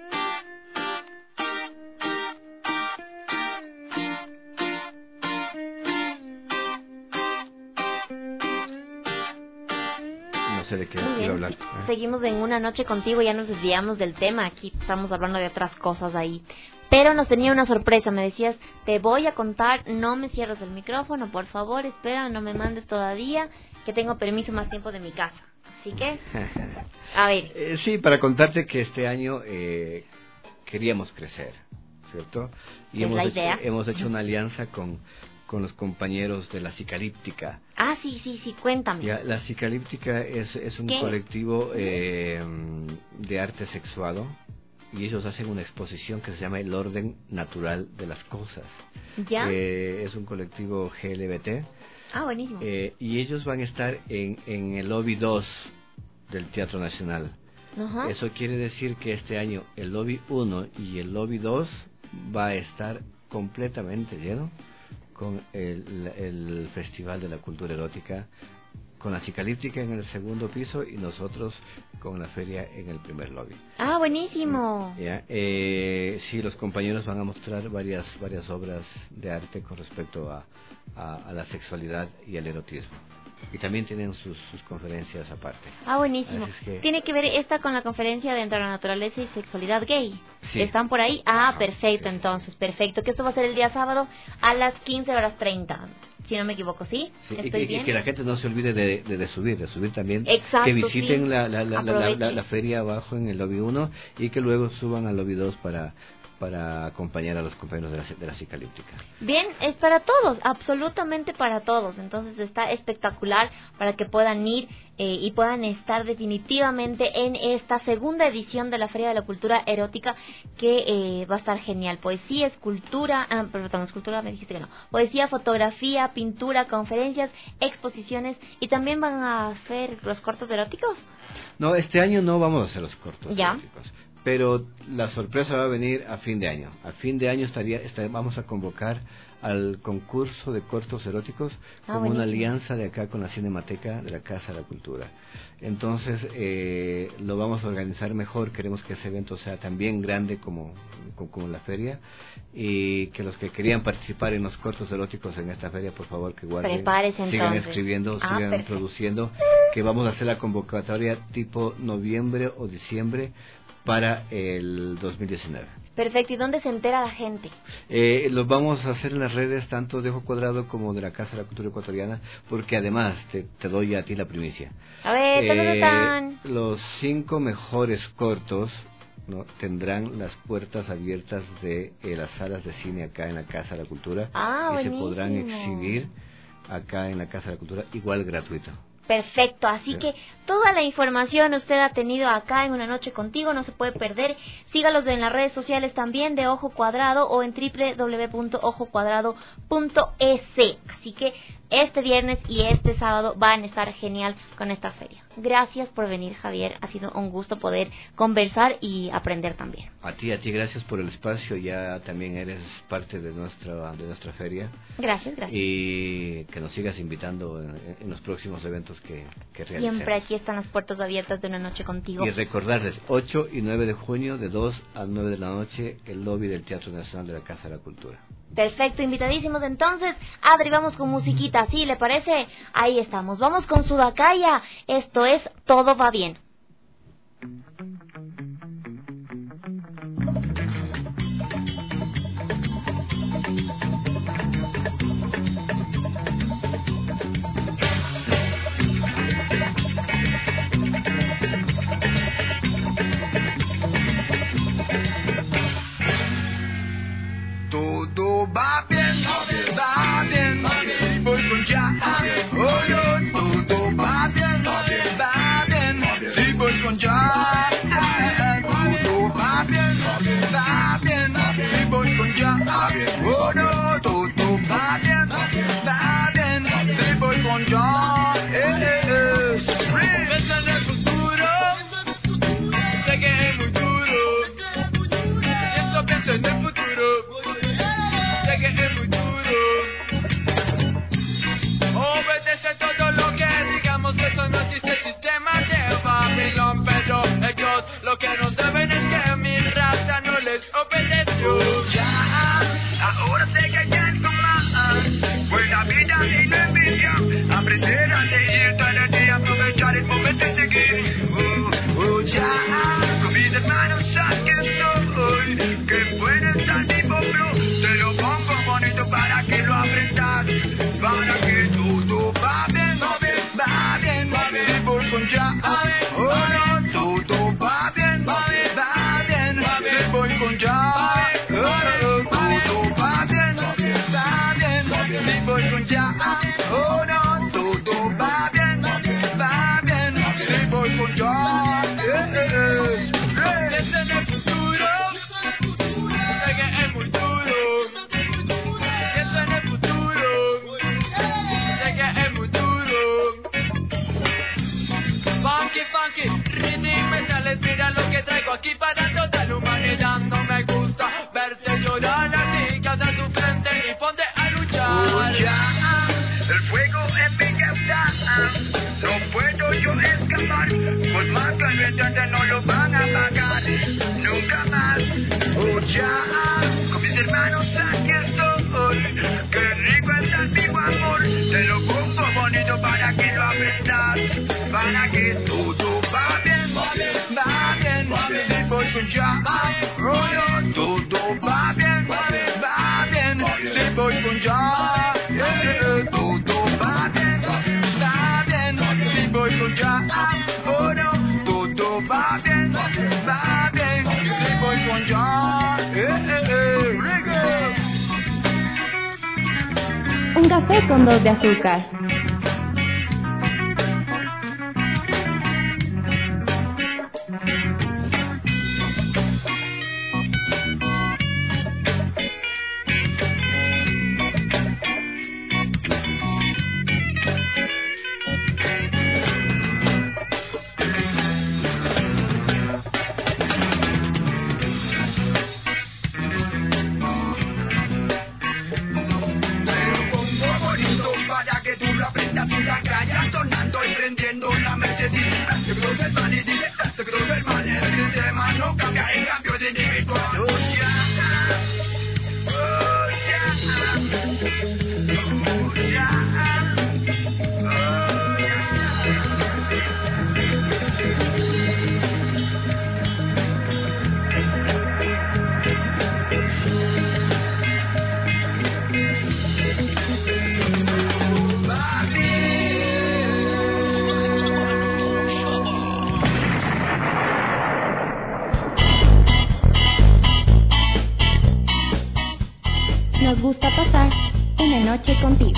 No sé de qué Muy quiero bien. hablar. Seguimos en Una Noche Contigo, ya nos desviamos del tema, aquí estamos hablando de otras cosas ahí. Pero nos tenía una sorpresa, me decías, te voy a contar, no me cierres el micrófono, por favor, espera, no me mandes todavía, que tengo permiso más tiempo de mi casa. Así que, a ver. Eh, sí, para contarte que este año eh, queríamos crecer, ¿cierto? Y ¿Es hemos la hecho, idea? hemos hecho una alianza con, con los compañeros de la Cicalíptica. Ah, sí, sí, sí, cuéntame. Ya, la Cicalíptica es, es un ¿Qué? colectivo eh, de arte sexuado, y ellos hacen una exposición que se llama El Orden Natural de las Cosas. ¿Ya? Eh, es un colectivo G L B T. Ah, buenísimo. Eh, y ellos van a estar en, en el lobby dos del Teatro Nacional. Ajá. Eso quiere decir que este año el lobby uno y el lobby dos va a estar completamente lleno con el, el Festival de la Cultura Erótica, con la Cicalíptica en el segundo piso y nosotros con la feria en el primer lobby. Ah, buenísimo. Ya, eh, sí, los compañeros van a mostrar varias varias obras de arte con respecto a, a, a la sexualidad y al erotismo. Y también tienen sus, sus conferencias aparte. Ah, buenísimo. Así es que- Tiene que ver esta con la conferencia de Entre la Naturaleza y Sexualidad Gay. Sí. ¿Están por ahí? Ah, perfecto, entonces, perfecto. Que esto va a ser el día sábado a las quince horas treinta. Si no me equivoco, ¿sí? Sí, y, ¿Estoy y- y bien? que la gente no se olvide de, de, de subir, de subir también. Exacto, que visiten sí. la, la, la, la, la, Aprovechen. la- la feria abajo en el lobby uno y que luego suban al lobby dos para, para acompañar a los compañeros de la, de la Cicalíptica. Bien, es para todos, absolutamente para todos. Entonces está espectacular para que puedan ir eh, y puedan estar definitivamente en esta segunda edición de la Feria de la Cultura Erótica, que eh, va a estar genial. Poesía, escultura, ah, perdón, escultura me dijiste que no. Poesía, fotografía, pintura, conferencias, exposiciones, y también van a hacer los cortos eróticos. No, este año no vamos a hacer los cortos Ya. eróticos, pero la sorpresa va a venir a fin de año. A fin de año estaría, estaría- vamos a convocar al concurso de cortos eróticos Ah, como buenísimo. una alianza de acá con la Cinemateca de la Casa de la Cultura. Entonces eh, lo vamos a organizar mejor. Queremos que ese evento sea también grande como, como, como la feria, y que los que querían participar en los cortos eróticos en esta feria, por favor, que guarden, Prepárese, sigan entonces. escribiendo, Ah, sigan perfecto. produciendo, que vamos a hacer la convocatoria tipo noviembre o diciembre para el dos mil diecinueve. Perfecto, ¿y dónde se entera la gente? Eh, los vamos a hacer en las redes tanto de Ojo Cuadrado como de la Casa de la Cultura Ecuatoriana, porque además te, te doy a ti la primicia. A ver, tan, Eh, tan, tan. los cinco mejores cortos, ¿no?, tendrán las puertas abiertas de eh, las salas de cine acá en la Casa de la Cultura, Ah, y se buenísimo. podrán exhibir acá en la Casa de la Cultura, igual gratuito. Perfecto, así que toda la información usted ha tenido acá en Una Noche Contigo, no se puede perder. Sígalos en las redes sociales también de Ojo Cuadrado o en doble u doble u doble u punto ojo cuadrado punto es. Así que este viernes y este sábado van a estar genial con esta feria. Gracias por venir, Javier, ha sido un gusto poder conversar y aprender también. A ti, a ti, gracias por el espacio. Ya también eres parte de nuestra de nuestra feria. Gracias, gracias. Y que nos sigas invitando en, en los próximos eventos que, que realicemos. Siempre aquí están las puertas abiertas de Una Noche Contigo. Y recordarles, ocho y nueve de junio, de dos a nueve de la noche, el lobby del Teatro Nacional de la Casa de la Cultura. Perfecto, invitadísimos entonces. Adri, vamos con musiquita, ¿sí? ¿Le parece? Ahí estamos. Vamos con Sudakaya. Esto es Todo va bien. Todo va bien, va bien, si voy con ya. Oh, yo, todo va bien, va bien, si voy con ya. Todo va bien, va bien, si voy con ya. Oh, no, todo va bien, va bien, si voy con ya. Eh, eh, eh. Piensa en el futuro, sé que es muy duro. Esto piensa en el futuro. Sé que es muy duro. Obedece todo lo que digamos, que eso no existe el sistema de Babilón. Pero ellos lo que no saben es que mi raza no les obedeció. Ya, ahora sé que ya es más. Buena vida y no envidia. Aprender a leer todo el día, aprovechar el momento y seguir. Oh, oh, ya, con mis hermanos sabes que soy. Que puede estar tipo bro. Te lo pongo bonito para que lo aprendas, para que todo va bien, va bien, va bien, va bien, voy con ya. Oh no, todo va bien, va bien, va bien, va bien, voy con ya. Oh no, todo va bien, va bien, va bien, va bien, animales, mira lo que traigo aquí para toda la humanidad. No me gusta verte llorar así, que haces tu frente y ponte a luchar. Ya, el fuego en mi cabeza, no puedo yo escapar, pues más caliente no lo van a pagar, nunca más. Oh, ya, con mis hermanos aquí estoy, qué rico está mi amor, te lo pongo bonito para que lo aprendas, para que todo va bien, va bien, va bien, va bien, voy con ya, oh, no, todo va bien, va bien, va bien, sí, voy con ya, yeah, todo va bien, va bien, sí, voy con ya, oh, no, todo va bien, va bien, sí, voy con ya, eh, eh, eh, reggae. Un café con dos de azúcar. Nos gusta pasar una noche contigo.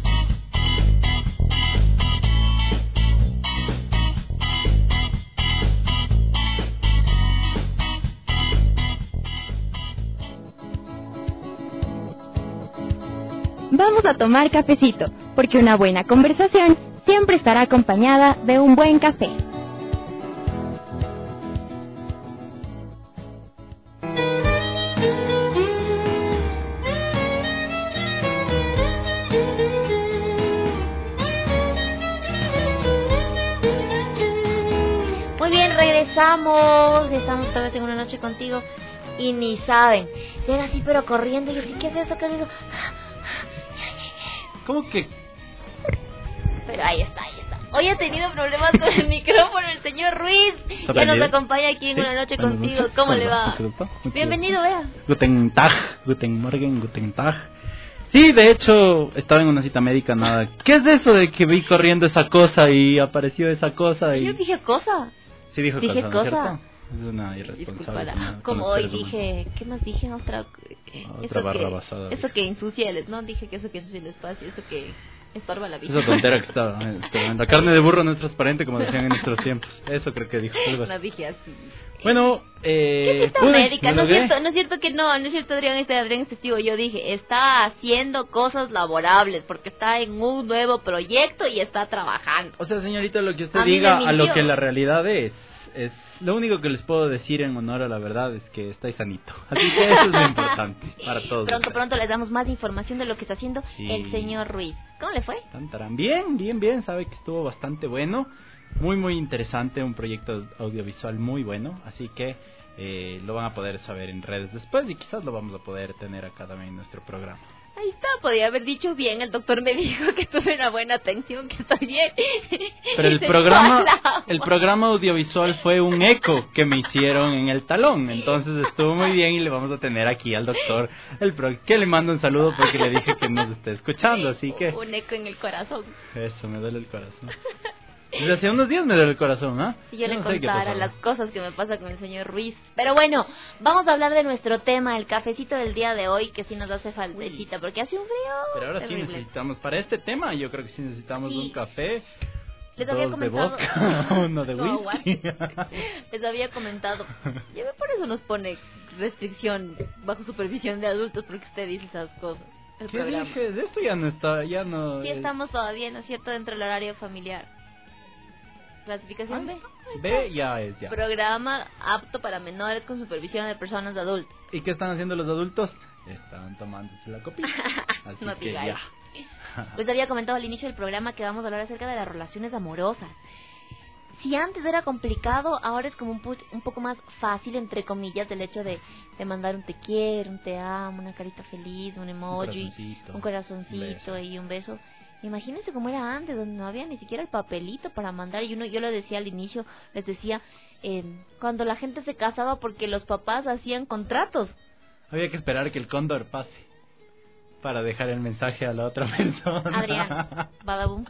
Vamos a tomar cafecito, porque una buena conversación siempre estará acompañada de un buen café. Estamos, estamos otra vez en una noche contigo y ni saben. Llega así pero corriendo y yo, ¿qué es eso? ¿Qué es eso? ¿Cómo que? Pero ahí está, ahí está. Hoy ha tenido problemas con el micrófono el señor Ruiz, que nos acompaña aquí en ¿Sí? Una noche Buenas contigo. Noches. ¿Cómo le va? Mucho gusto. Mucho Bienvenido, vea. Guten Tag, Guten Morgen, Guten Tag. Sí, de hecho, estaba en una cita médica, nada. ¿Qué es eso de que vi corriendo esa cosa y apareció esa cosa? Y... Yo dije cosa. Sí, dijo dije cosa, ¿no es cosa. Es una irresponsable. Como, como hoy dije, ¿qué más dije? Otra, eh, otra eso barra que, basada. Eso que ensucia el, no dije que eso que ensucia el espacio, eso que estorba la vida. Esa tontera que estaba. Este, la carne de burro no es transparente, como decían en nuestros tiempos. Eso creo que dijo. Algo así. No dije así. Bueno, eh... ¿Qué cita médica? No es cierto, no es cierto que no, no es cierto, Adrián, este Adrián es testigo. Yo dije, está haciendo cosas laborables porque está en un nuevo proyecto y está trabajando. O sea, señorita, lo que usted a diga a lo que la realidad es, es lo único que les puedo decir en honor a la verdad es que estáis sanito. Así que eso es lo importante para todos. Pronto, ustedes. pronto les damos más información de lo que está haciendo sí. el señor Ruiz. ¿Cómo le fue? Tantarán. Bien, bien, bien. Sabe que estuvo bastante bueno. Muy, muy interesante. Un proyecto audiovisual muy bueno. Así que eh, lo van a poder saber en redes después y quizás lo vamos a poder tener acá también en nuestro programa. Ahí está, podía haber dicho bien, el doctor me dijo que tuve una buena atención, que estoy bien. Pero el programa el programa audiovisual fue un eco que me hicieron en el talón, entonces estuvo muy bien y le vamos a tener aquí al doctor, el pro, que le mando un saludo porque le dije que nos esté escuchando, así que... Un eco en el corazón. Eso, me duele el corazón. Desde hace unos días me duele el corazón, ¿ah? ¿eh? Si yo, yo le no contara las cosas que me pasa con el señor Ruiz. Pero bueno, vamos a hablar de nuestro tema, el cafecito del día de hoy, que sí nos hace faltecita, porque hace un frío. Pero ahora terrible. Sí necesitamos, para este tema yo creo que sí necesitamos sí. un café. Les había dos comentado. De vodka, uno de no, whisky. Les había comentado. Ya ve, por eso nos pone restricción bajo supervisión de adultos, porque usted dice esas cosas. El ¿Qué programa. dices? Esto ya no está, ya no. Sí, es... estamos todavía, ¿no es cierto?, dentro del horario familiar. Clasificación B. B ya es ya. Programa apto para menores con supervisión de personas adultas. ¿Y qué están haciendo los adultos? Estaban tomándose la copita. Así No que digáis. ya. Pues había comentado al inicio del programa que vamos a hablar acerca de las relaciones amorosas. Si antes era complicado, ahora es como un, pu- un poco más fácil, entre comillas, del hecho de, de mandar un te quiero, un te amo, una carita feliz, un emoji, corazoncito, un corazoncito beso. y un beso. Imagínense cómo era antes, donde no había ni siquiera el papelito para mandar. Y uno, yo lo decía al inicio, les decía, eh, cuando la gente se casaba porque los papás hacían contratos. Había que esperar que el cóndor pase para dejar el mensaje a la otra persona. Adrián, badabum,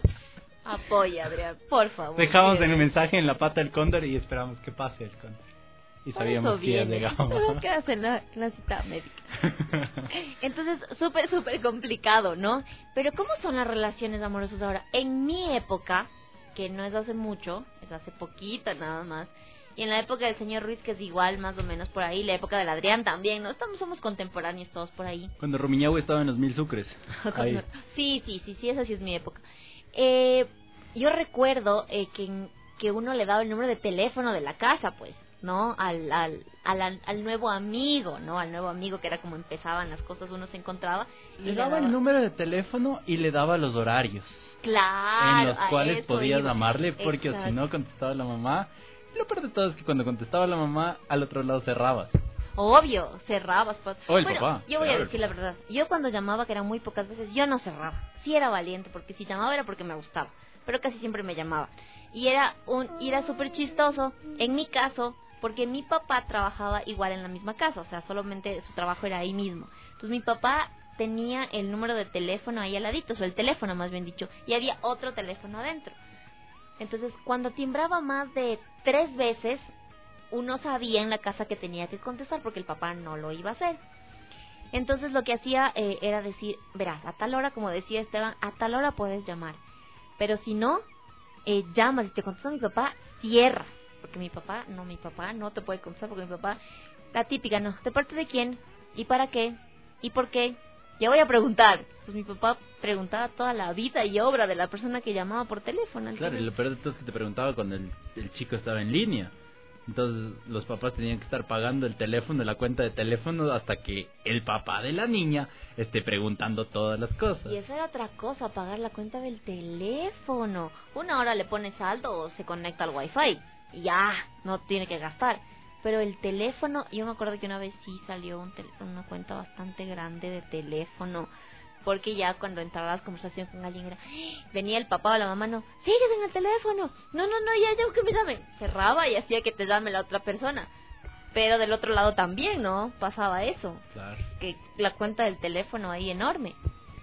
apoya, Adrián, por favor. Dejamos bien. el mensaje en la pata del cóndor y esperamos que pase el cóndor. Y Por sabíamos eso que ya viene, llegaba. pero quedas en la, en la cita médica. Entonces, súper, súper complicado, ¿no? Pero ¿cómo son las relaciones amorosas ahora? En mi época, que no es hace mucho, es hace poquita nada más, y en la época del señor Ruiz, que es igual, más o menos por ahí, la época del Adrián también, ¿no? Estamos, somos contemporáneos todos por ahí. Cuando Rumiñahui estaba en los mil sucres. Ahí. Sí, sí, sí, sí, esa sí es mi época. Eh, yo recuerdo eh, que, que uno le daba el número de teléfono de la casa, pues, ¿no? Al, al, al, al nuevo amigo, ¿no? Al nuevo amigo, que era como empezaban las cosas, uno se encontraba. Y Le daba el número de teléfono y le daba los horarios. Claro. En los a cuales eso podías iba. llamarle, porque Exacto. si no contestaba la mamá. Y lo peor de todo es que cuando contestaba la mamá, al otro lado cerrabas. Obvio, cerrabas. pa- O el bueno, papá, yo voy a claro, decir el la verdad. Yo cuando llamaba, que eran muy pocas veces, yo no cerraba. Sí era valiente, porque si llamaba era porque me gustaba. Pero casi siempre me llamaba. Y era un y era súper chistoso, en mi caso, porque mi papá trabajaba igual en la misma casa. O sea, solamente su trabajo era ahí mismo. Entonces mi papá tenía el número de teléfono ahí al ladito, o sea, el teléfono más bien dicho. Y había otro teléfono adentro. Entonces, cuando timbraba más de tres veces, uno sabía en la casa que tenía que contestar porque el papá no lo iba a hacer. Entonces lo que hacía eh, era decir, verás, a tal hora, como decía Esteban, a tal hora puedes llamar. Pero si no, eh, llamas y te contesta mi papá, cierras. Porque mi papá, no, mi papá no te puede contestar porque mi papá, la típica, no, ¿de parte de quién? ¿Y para qué? ¿Y por qué? Ya voy a preguntar. Entonces mi papá preguntaba toda la vida y obra de la persona que llamaba por teléfono. Entonces, Claro, y lo peor de todo es que te preguntaba cuando el, el chico estaba en línea. Entonces los papás tenían que estar pagando el teléfono, la cuenta de teléfono, hasta que el papá de la niña esté preguntando todas las cosas. Y eso era otra cosa, pagar la cuenta del teléfono. Una hora le pone saldo o se conecta al wifi. Y ya, no tiene que gastar. Pero el teléfono, yo me acuerdo que una vez sí salió un tel- una cuenta bastante grande de teléfono. Porque ya cuando entraba la conversación con alguien era, venía el papá o la mamá, no, sigues en el teléfono, no, no, no, ya yo que me llamen. Cerraba y hacía que te llame la otra persona. Pero del otro lado también, ¿no? Pasaba eso. Claro. Que la cuenta del teléfono ahí enorme.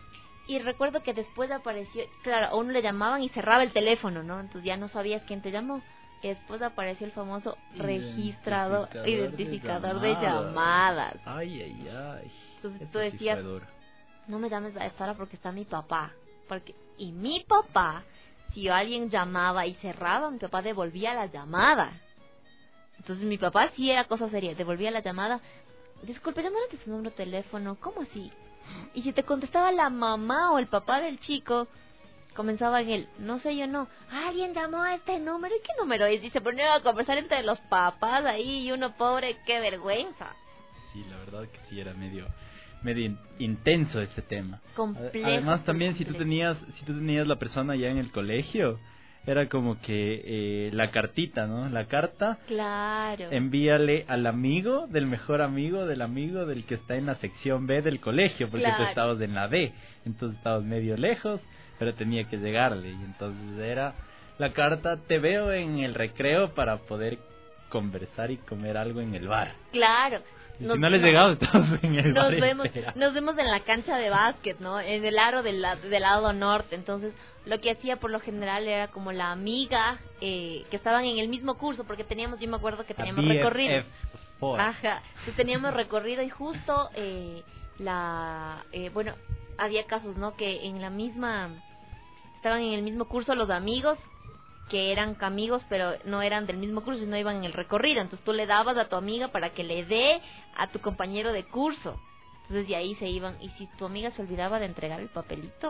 Y recuerdo que después apareció, claro, a uno le llamaban y cerraba el teléfono, ¿no? Entonces ya no sabías quién te llamó. Y después apareció el famoso registrador, Identificador identificador de de llamadas. Ay, ay, ay. Entonces Eso tú sí decías, fue duro. no me llames a esta hora porque está mi papá. Porque Y mi papá, si alguien llamaba y cerraba, mi papá devolvía la llamada. Entonces mi papá sí era cosa seria, devolvía la llamada. Disculpe, llamaron de su número de teléfono, ¿cómo así? Y si te contestaba la mamá o el papá del chico, comenzaba en él, no sé yo no, alguien llamó a este número, ¿y qué número es? Y se ponía a conversar entre los papás ahí y uno pobre, qué vergüenza. Sí, la verdad que sí era medio medio in- intenso ese tema. Complejo. Además también si tú complejo. tenías si tú tenías la persona ya en el colegio, era como que eh, la cartita, ¿no? La carta, Claro. envíale al amigo del mejor amigo del amigo del que está en la sección B del colegio, porque Claro. tú estabas en la D, entonces estabas medio lejos, pero tenía que llegarle, y entonces era la carta, te veo en el recreo para poder conversar y comer algo en el bar. Claro. Y Nos- si no les no- llegaba, estabas en el Nos bar vemos, esperando. nos vemos en la cancha de básquet, ¿no? En el aro del, la- del lado norte. Entonces, lo que hacía por lo general era como la amiga eh, que estaban en el mismo curso, porque teníamos, yo me acuerdo que teníamos A B F F recorrido. four. Ajá, entonces teníamos recorrido y justo eh, la, eh, bueno, había casos, ¿no? Que en la misma, estaban en el mismo curso los amigos que eran amigos pero no eran del mismo curso y no iban en el recorrido, entonces tú le dabas a tu amiga para que le dé a tu compañero de curso, entonces de ahí se iban, y si tu amiga se olvidaba de entregar el papelito,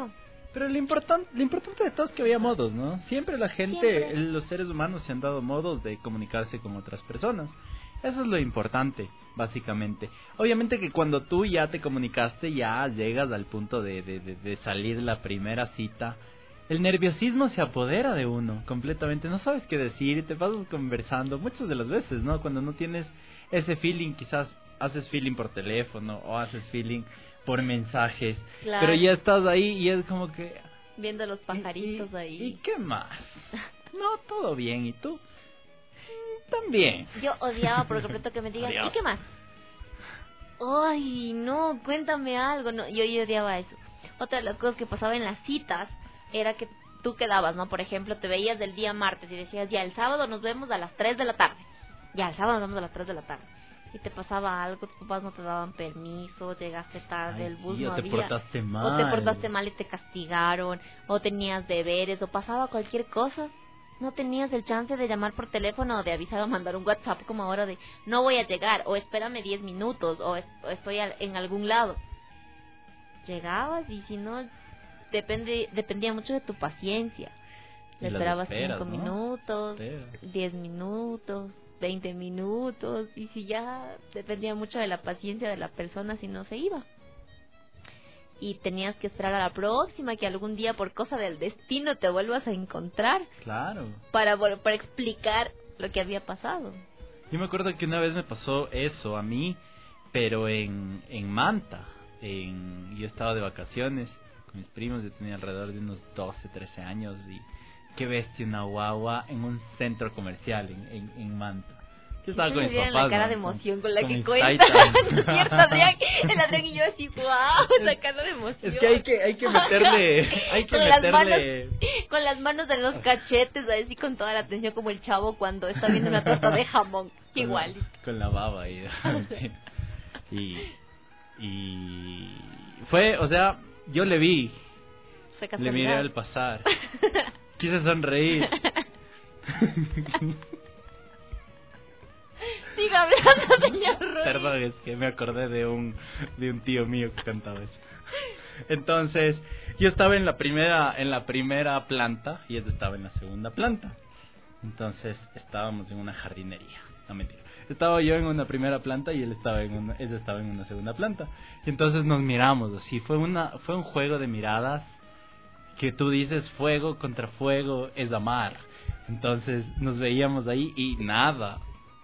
Pero lo importante, lo importante de todo es que había modos, ¿no? Siempre la gente, Siempre. los seres humanos se han dado modos de comunicarse con otras personas. Eso es lo importante, básicamente. Obviamente que cuando tú ya te comunicaste, ya llegas al punto de, de, de, de salir la primera cita, el nerviosismo se apodera de uno completamente. No sabes qué decir y te pasas conversando muchas de las veces, ¿no? Cuando no tienes ese feeling, quizás haces feeling por teléfono o haces feeling por mensajes. Claro. Pero ya estás ahí y es como que... viendo los pajaritos y, y, ahí. ¿Y qué más? No, todo bien. ¿Y tú? También. Yo odiaba por completo que me digan, Adiós. ¿Y qué más? Ay, no, cuéntame algo. No, yo, yo odiaba eso. Otra de las cosas que pasaba en las citas era que tú quedabas, ¿no? Por ejemplo, te veías del día martes y decías, ya, el sábado nos vemos a las tres de la tarde. Ya, el sábado nos vemos a las tres de la tarde. Y te pasaba algo, tus papás no te daban permiso, llegaste tarde, Ay, el bus sí, no o te había. portaste mal. O te portaste mal y te castigaron, o tenías deberes, o pasaba cualquier cosa. No tenías el chance de llamar por teléfono o de avisar o mandar un WhatsApp como ahora de no voy a llegar, o espérame diez minutos, o, es, o estoy al, en algún lado. Llegabas y si no, depende dependía mucho de tu paciencia. Le esperabas cinco ¿no? minutos, diez minutos, veinte minutos, y si ya dependía mucho de la paciencia de la persona si no se iba. Y tenías que esperar a la próxima, que algún día por cosa del destino te vuelvas a encontrar. Claro. Para, para explicar lo que había pasado. Yo me acuerdo que una vez me pasó eso a mí, pero en, en Manta. En, yo estaba de vacaciones con mis primos, yo tenía alrededor de unos doce, trece años, y qué bestia una guagua en un centro comercial en, en, en Manta. Yo estaba con mis papás, la cara ¿no? de emoción con la con que cuenta. ¿Cierto, Adrián? El Adrián y yo así, wow, la cara de emoción. Es que hay que, hay que meterle, hay que con meterle... Las manos, con las manos en los cachetes, así con toda la atención, como el chavo cuando está viendo una torta de jamón. Con igual. La, con la baba ahí. y, y fue, o sea, yo le vi, le miré al pasar, quise sonreír. Siga hablando, señor Ruiz. Perdón, es que me acordé de un de un tío mío que cantaba eso. Entonces, yo estaba en la primera en la primera planta y él estaba en la segunda planta. Entonces, estábamos en una jardinería. No, mentira. Estaba yo en una primera planta y él estaba en una él estaba en una segunda planta. Y entonces nos miramos así, fue una fue un juego de miradas que tú dices fuego contra fuego es amar. Entonces, nos veíamos ahí y nada.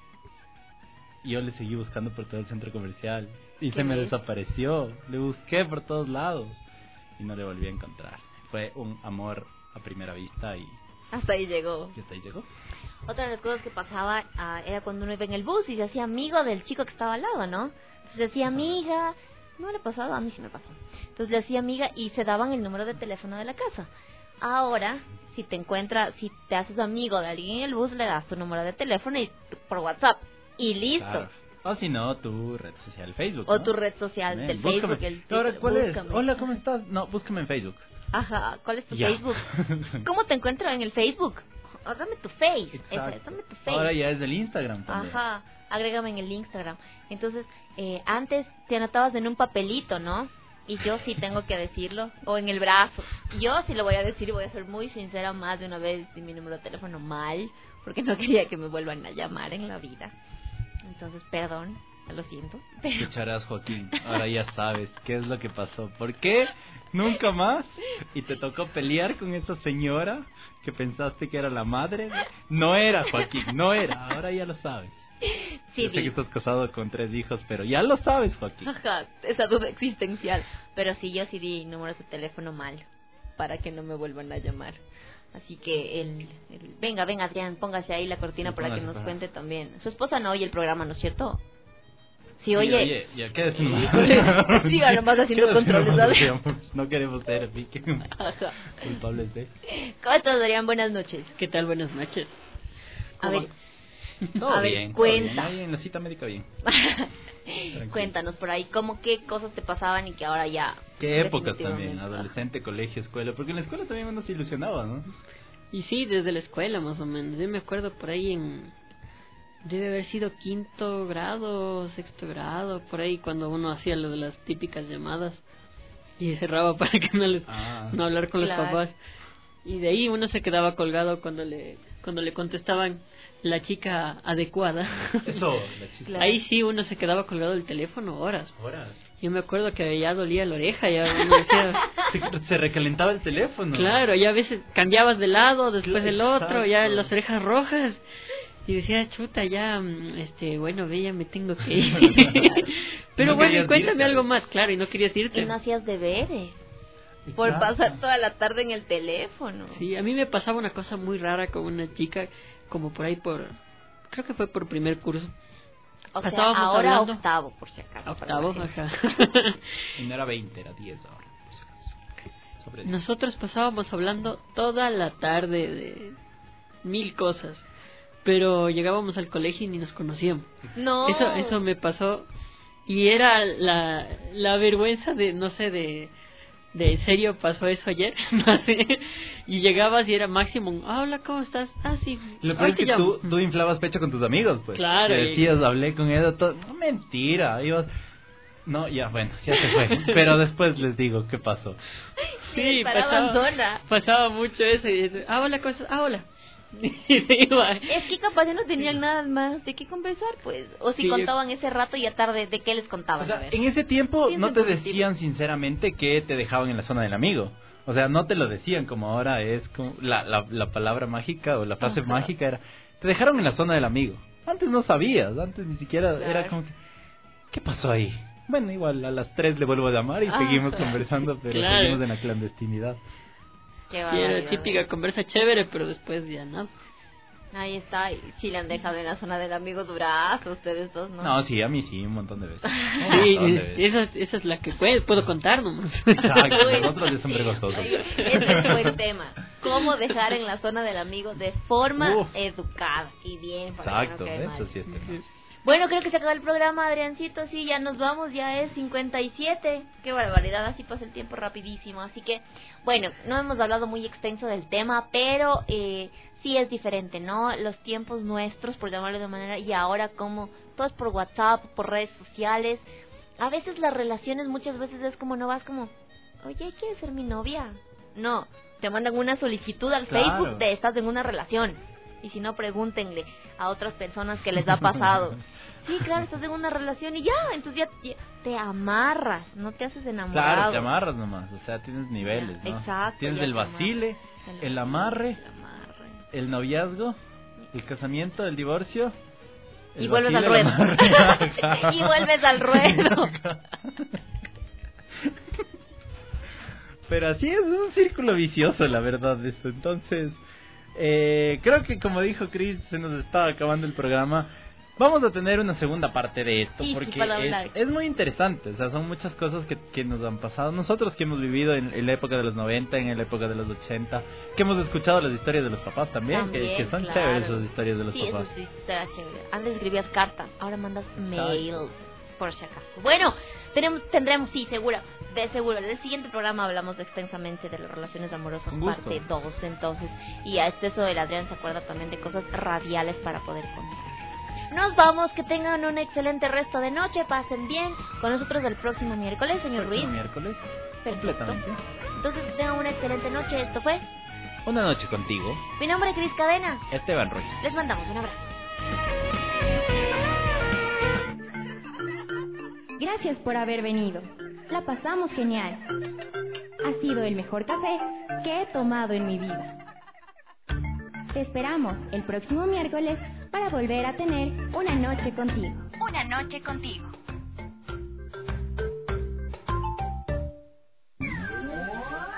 Yo le seguí buscando por todo el centro comercial y se me desapareció. Le busqué por todos lados y no le volví a encontrar. Fue un amor a primera vista y hasta ahí llegó. Y hasta ahí llegó. Otra de las cosas que pasaba uh, era cuando uno iba en el bus y se hacía amigo del chico que estaba al lado, ¿no? Entonces se hacía amiga. No le pasaba, a mí sí me pasó. Entonces le hacía amiga y se daban el número de teléfono de la casa. Ahora, si te encuentras, si te haces amigo de alguien en el bus, le das tu número de teléfono y por WhatsApp. Y listo. Claro. O si no, tu red social Facebook, o ¿no? tu red social Bien, del búscame. Facebook. El Ahora, ¿cuál búscame. es? Hola, ¿cómo estás? No, búscame en Facebook. Ajá, ¿cuál es tu ya. Facebook? ¿Cómo te encuentro en el Facebook? Oh, dame tu Face. Ese, dame tu Face. Ahora ya es del Instagram también. Ajá, agrégame en el Instagram. Entonces, eh, antes te anotabas en un papelito, ¿no? Y yo sí tengo que decirlo, o en el brazo. Yo sí lo voy a decir y voy a ser muy sincera, más de una vez di mi número de teléfono mal, porque no quería que me vuelvan a llamar en la vida. Entonces, perdón, lo siento. Pero... Escucharás, Joaquín, ahora ya sabes qué es lo que pasó. ¿Por qué nunca más? Y te tocó pelear con esa señora que pensaste que era la madre. No era, Joaquín, no era, ahora ya lo sabes. Sí, Yo sé que estás casado con tres hijos, pero ya lo sabes, Joaquín. Ajá, esa duda existencial. Pero sí, yo sí di números de teléfono mal, para que no me vuelvan a llamar. Así que el, el venga, venga Adrián, póngase ahí la cortina sí, para que nos para... cuente también. Su esposa no oye el programa, ¿no es cierto? Si sí, oye... oye, ya qué decimos. Siga nomás haciendo controles, ¿sabes? No queremos ser así que culpables de... ¿Cómo estás, Adrián? Buenas noches. ¿Qué tal? Buenas noches. A ver... Todo a bien, ver, cuenta. Todo bien. Ahí en la cita médica bien. Cuéntanos por ahí, ¿cómo qué cosas te pasaban y que ahora ya... ¿Qué épocas también? Adolescente, colegio, escuela. Porque en la escuela también uno se ilusionaba, ¿no? Y sí, desde la escuela más o menos. Yo me acuerdo por ahí en... Debe haber sido quinto grado, sexto grado, por ahí cuando uno hacía lo de las típicas llamadas. y cerraba para que no les Ah. no hablar con Claro. los papás. Y de ahí uno se quedaba colgado cuando le cuando le contestaban la chica adecuada. Eso, la chica. Claro. Ahí sí uno se quedaba colgado del teléfono horas. Horas. Yo me acuerdo que ya dolía la oreja, ya uno decía, Se, se recalentaba el teléfono. claro, ya a veces cambiabas de lado, después del otro, ya Exacto. las orejas rojas. Y decía, chuta, ya, mm, este, bueno, ve, ya me tengo que ir. Pero No bueno, querías y cuéntame irte. algo más, claro, y no querías irte. Y no hacías deberes. Por Claro. pasar toda la tarde en el teléfono. Sí, a mí me pasaba una cosa muy rara con una chica, como por ahí por, creo que fue por primer curso. O sea, Estábamos ahora hablando- octavo, por si acaso. para Octavo, la gente. ajá. Y no era veinte, era diez ahora, por si acaso. Sobre Nosotros pasábamos hablando toda la tarde de mil cosas, pero llegábamos al colegio y ni nos conocíamos. No. Eso, eso me pasó y era la, la vergüenza de, no sé, de, de en serio pasó eso ayer, no sé, y llegabas y era máximo, ah, hola, ¿cómo estás? Ah, sí, Lo peor hoy es te que llamo. tú, tú inflabas pecho con tus amigos, pues. Claro, Que y- decías, hablé con Edo, todo. No, mentira. Ibas... No, ya, bueno, ya se fue. Pero después les digo qué pasó. Sí, paraban pasaba, sola. pasaba mucho eso y dices, ah, hola, ¿cómo estás? Ah, hola. Y se iba. Es que capaz ya no tenían nada más de qué conversar, pues. O si Sí, contaban ese rato y a tarde, ¿de qué les contaban? O sea, A ver. en ese tiempo Piensa no en te positivo. decían sinceramente que te dejaban en la zona del amigo. O sea, no te lo decían como ahora es como la, la, la palabra mágica o la frase Ajá. mágica era, te dejaron en la zona del amigo. Antes no sabías, antes ni siquiera Claro. era como que, ¿qué pasó ahí? Bueno, igual a las tres le vuelvo a llamar y Ajá. seguimos conversando, pero Claro. seguimos en la clandestinidad. Qué Y barbaridad. era típica conversa chévere, pero después ya nada. Ahí está. Y si le han dejado en la zona del amigo Durazo, ustedes dos, ¿no? No, sí, a mí sí, un montón de veces. Un Sí, montón de veces. esa, esa es la que puedo, puedo contar nomás. Exacto, nosotros ya son vergonzosos. Ese es buen tema. ¿Cómo dejar en la zona del amigo de forma Uf. educada y bien? Para Exacto, que no quede eso mal. sí es tema. Bueno, creo que se acabó el programa, Adriancito. Sí, ya nos vamos, ya es cincuenta y siete. Qué barbaridad, así pasa el tiempo rapidísimo. Así que, bueno, no hemos hablado muy extenso del tema, pero eh, sí es diferente, ¿no? Los tiempos nuestros, por llamarlo de manera, y ahora como todo es por WhatsApp, por redes sociales. A veces las relaciones muchas veces es como, no vas como, oye, ¿quieres ser mi novia? No, te mandan una solicitud al Claro. Facebook de estás en una relación. Y si no, pregúntenle a otras personas que les ha pasado. Sí, claro, estás en una relación y ya, entonces ya, ya te amarras, no te haces enamorado. Claro, te amarras nomás, o sea, tienes niveles, ¿no? Exacto, Tienes ya el te vacile, amarras. el amarre, El amarre. el noviazgo, el casamiento, el divorcio. Y el vuelves al vacile, el ruedo. amarre. Y vuelves al ruedo. Pero así es, es un círculo vicioso, la verdad, eso. Entonces, eh, creo que como dijo Chris, se nos está acabando el programa. Vamos a tener una segunda parte de esto, Sí, sí, porque para es, hablar. es muy interesante. O sea, son muchas cosas que, que nos han pasado. Nosotros que hemos vivido en, en la época de los noventa, en la época de los ochenta, que hemos escuchado las historias de los papás también, que- También, que, son claro. chéveres esas historias de los Sí, papás. eso sí, está chévere. Antes escribías cartas, ahora mandas mail, por si acaso. Bueno, tenemos, tendremos, sí, seguro, de seguro. En el siguiente programa hablamos extensamente de las relaciones amorosas, Un gusto. parte dos, entonces. Y a este eso el Adrián se acuerda también de cosas radiales para poder contar. Nos vamos, que tengan un excelente resto de noche, pasen bien. Con nosotros el próximo miércoles, señor Próximo Ruiz. miércoles, Perfecto. completamente. Entonces, que tengan una excelente noche. Esto fue Una noche contigo, mi nombre es Cris Cadena. Esteban Ruiz. Les mandamos un abrazo. Gracias por haber venido. La pasamos genial. Ha sido el mejor café que he tomado en mi vida. Te esperamos el próximo miércoles para volver a tener una noche contigo. Una noche contigo.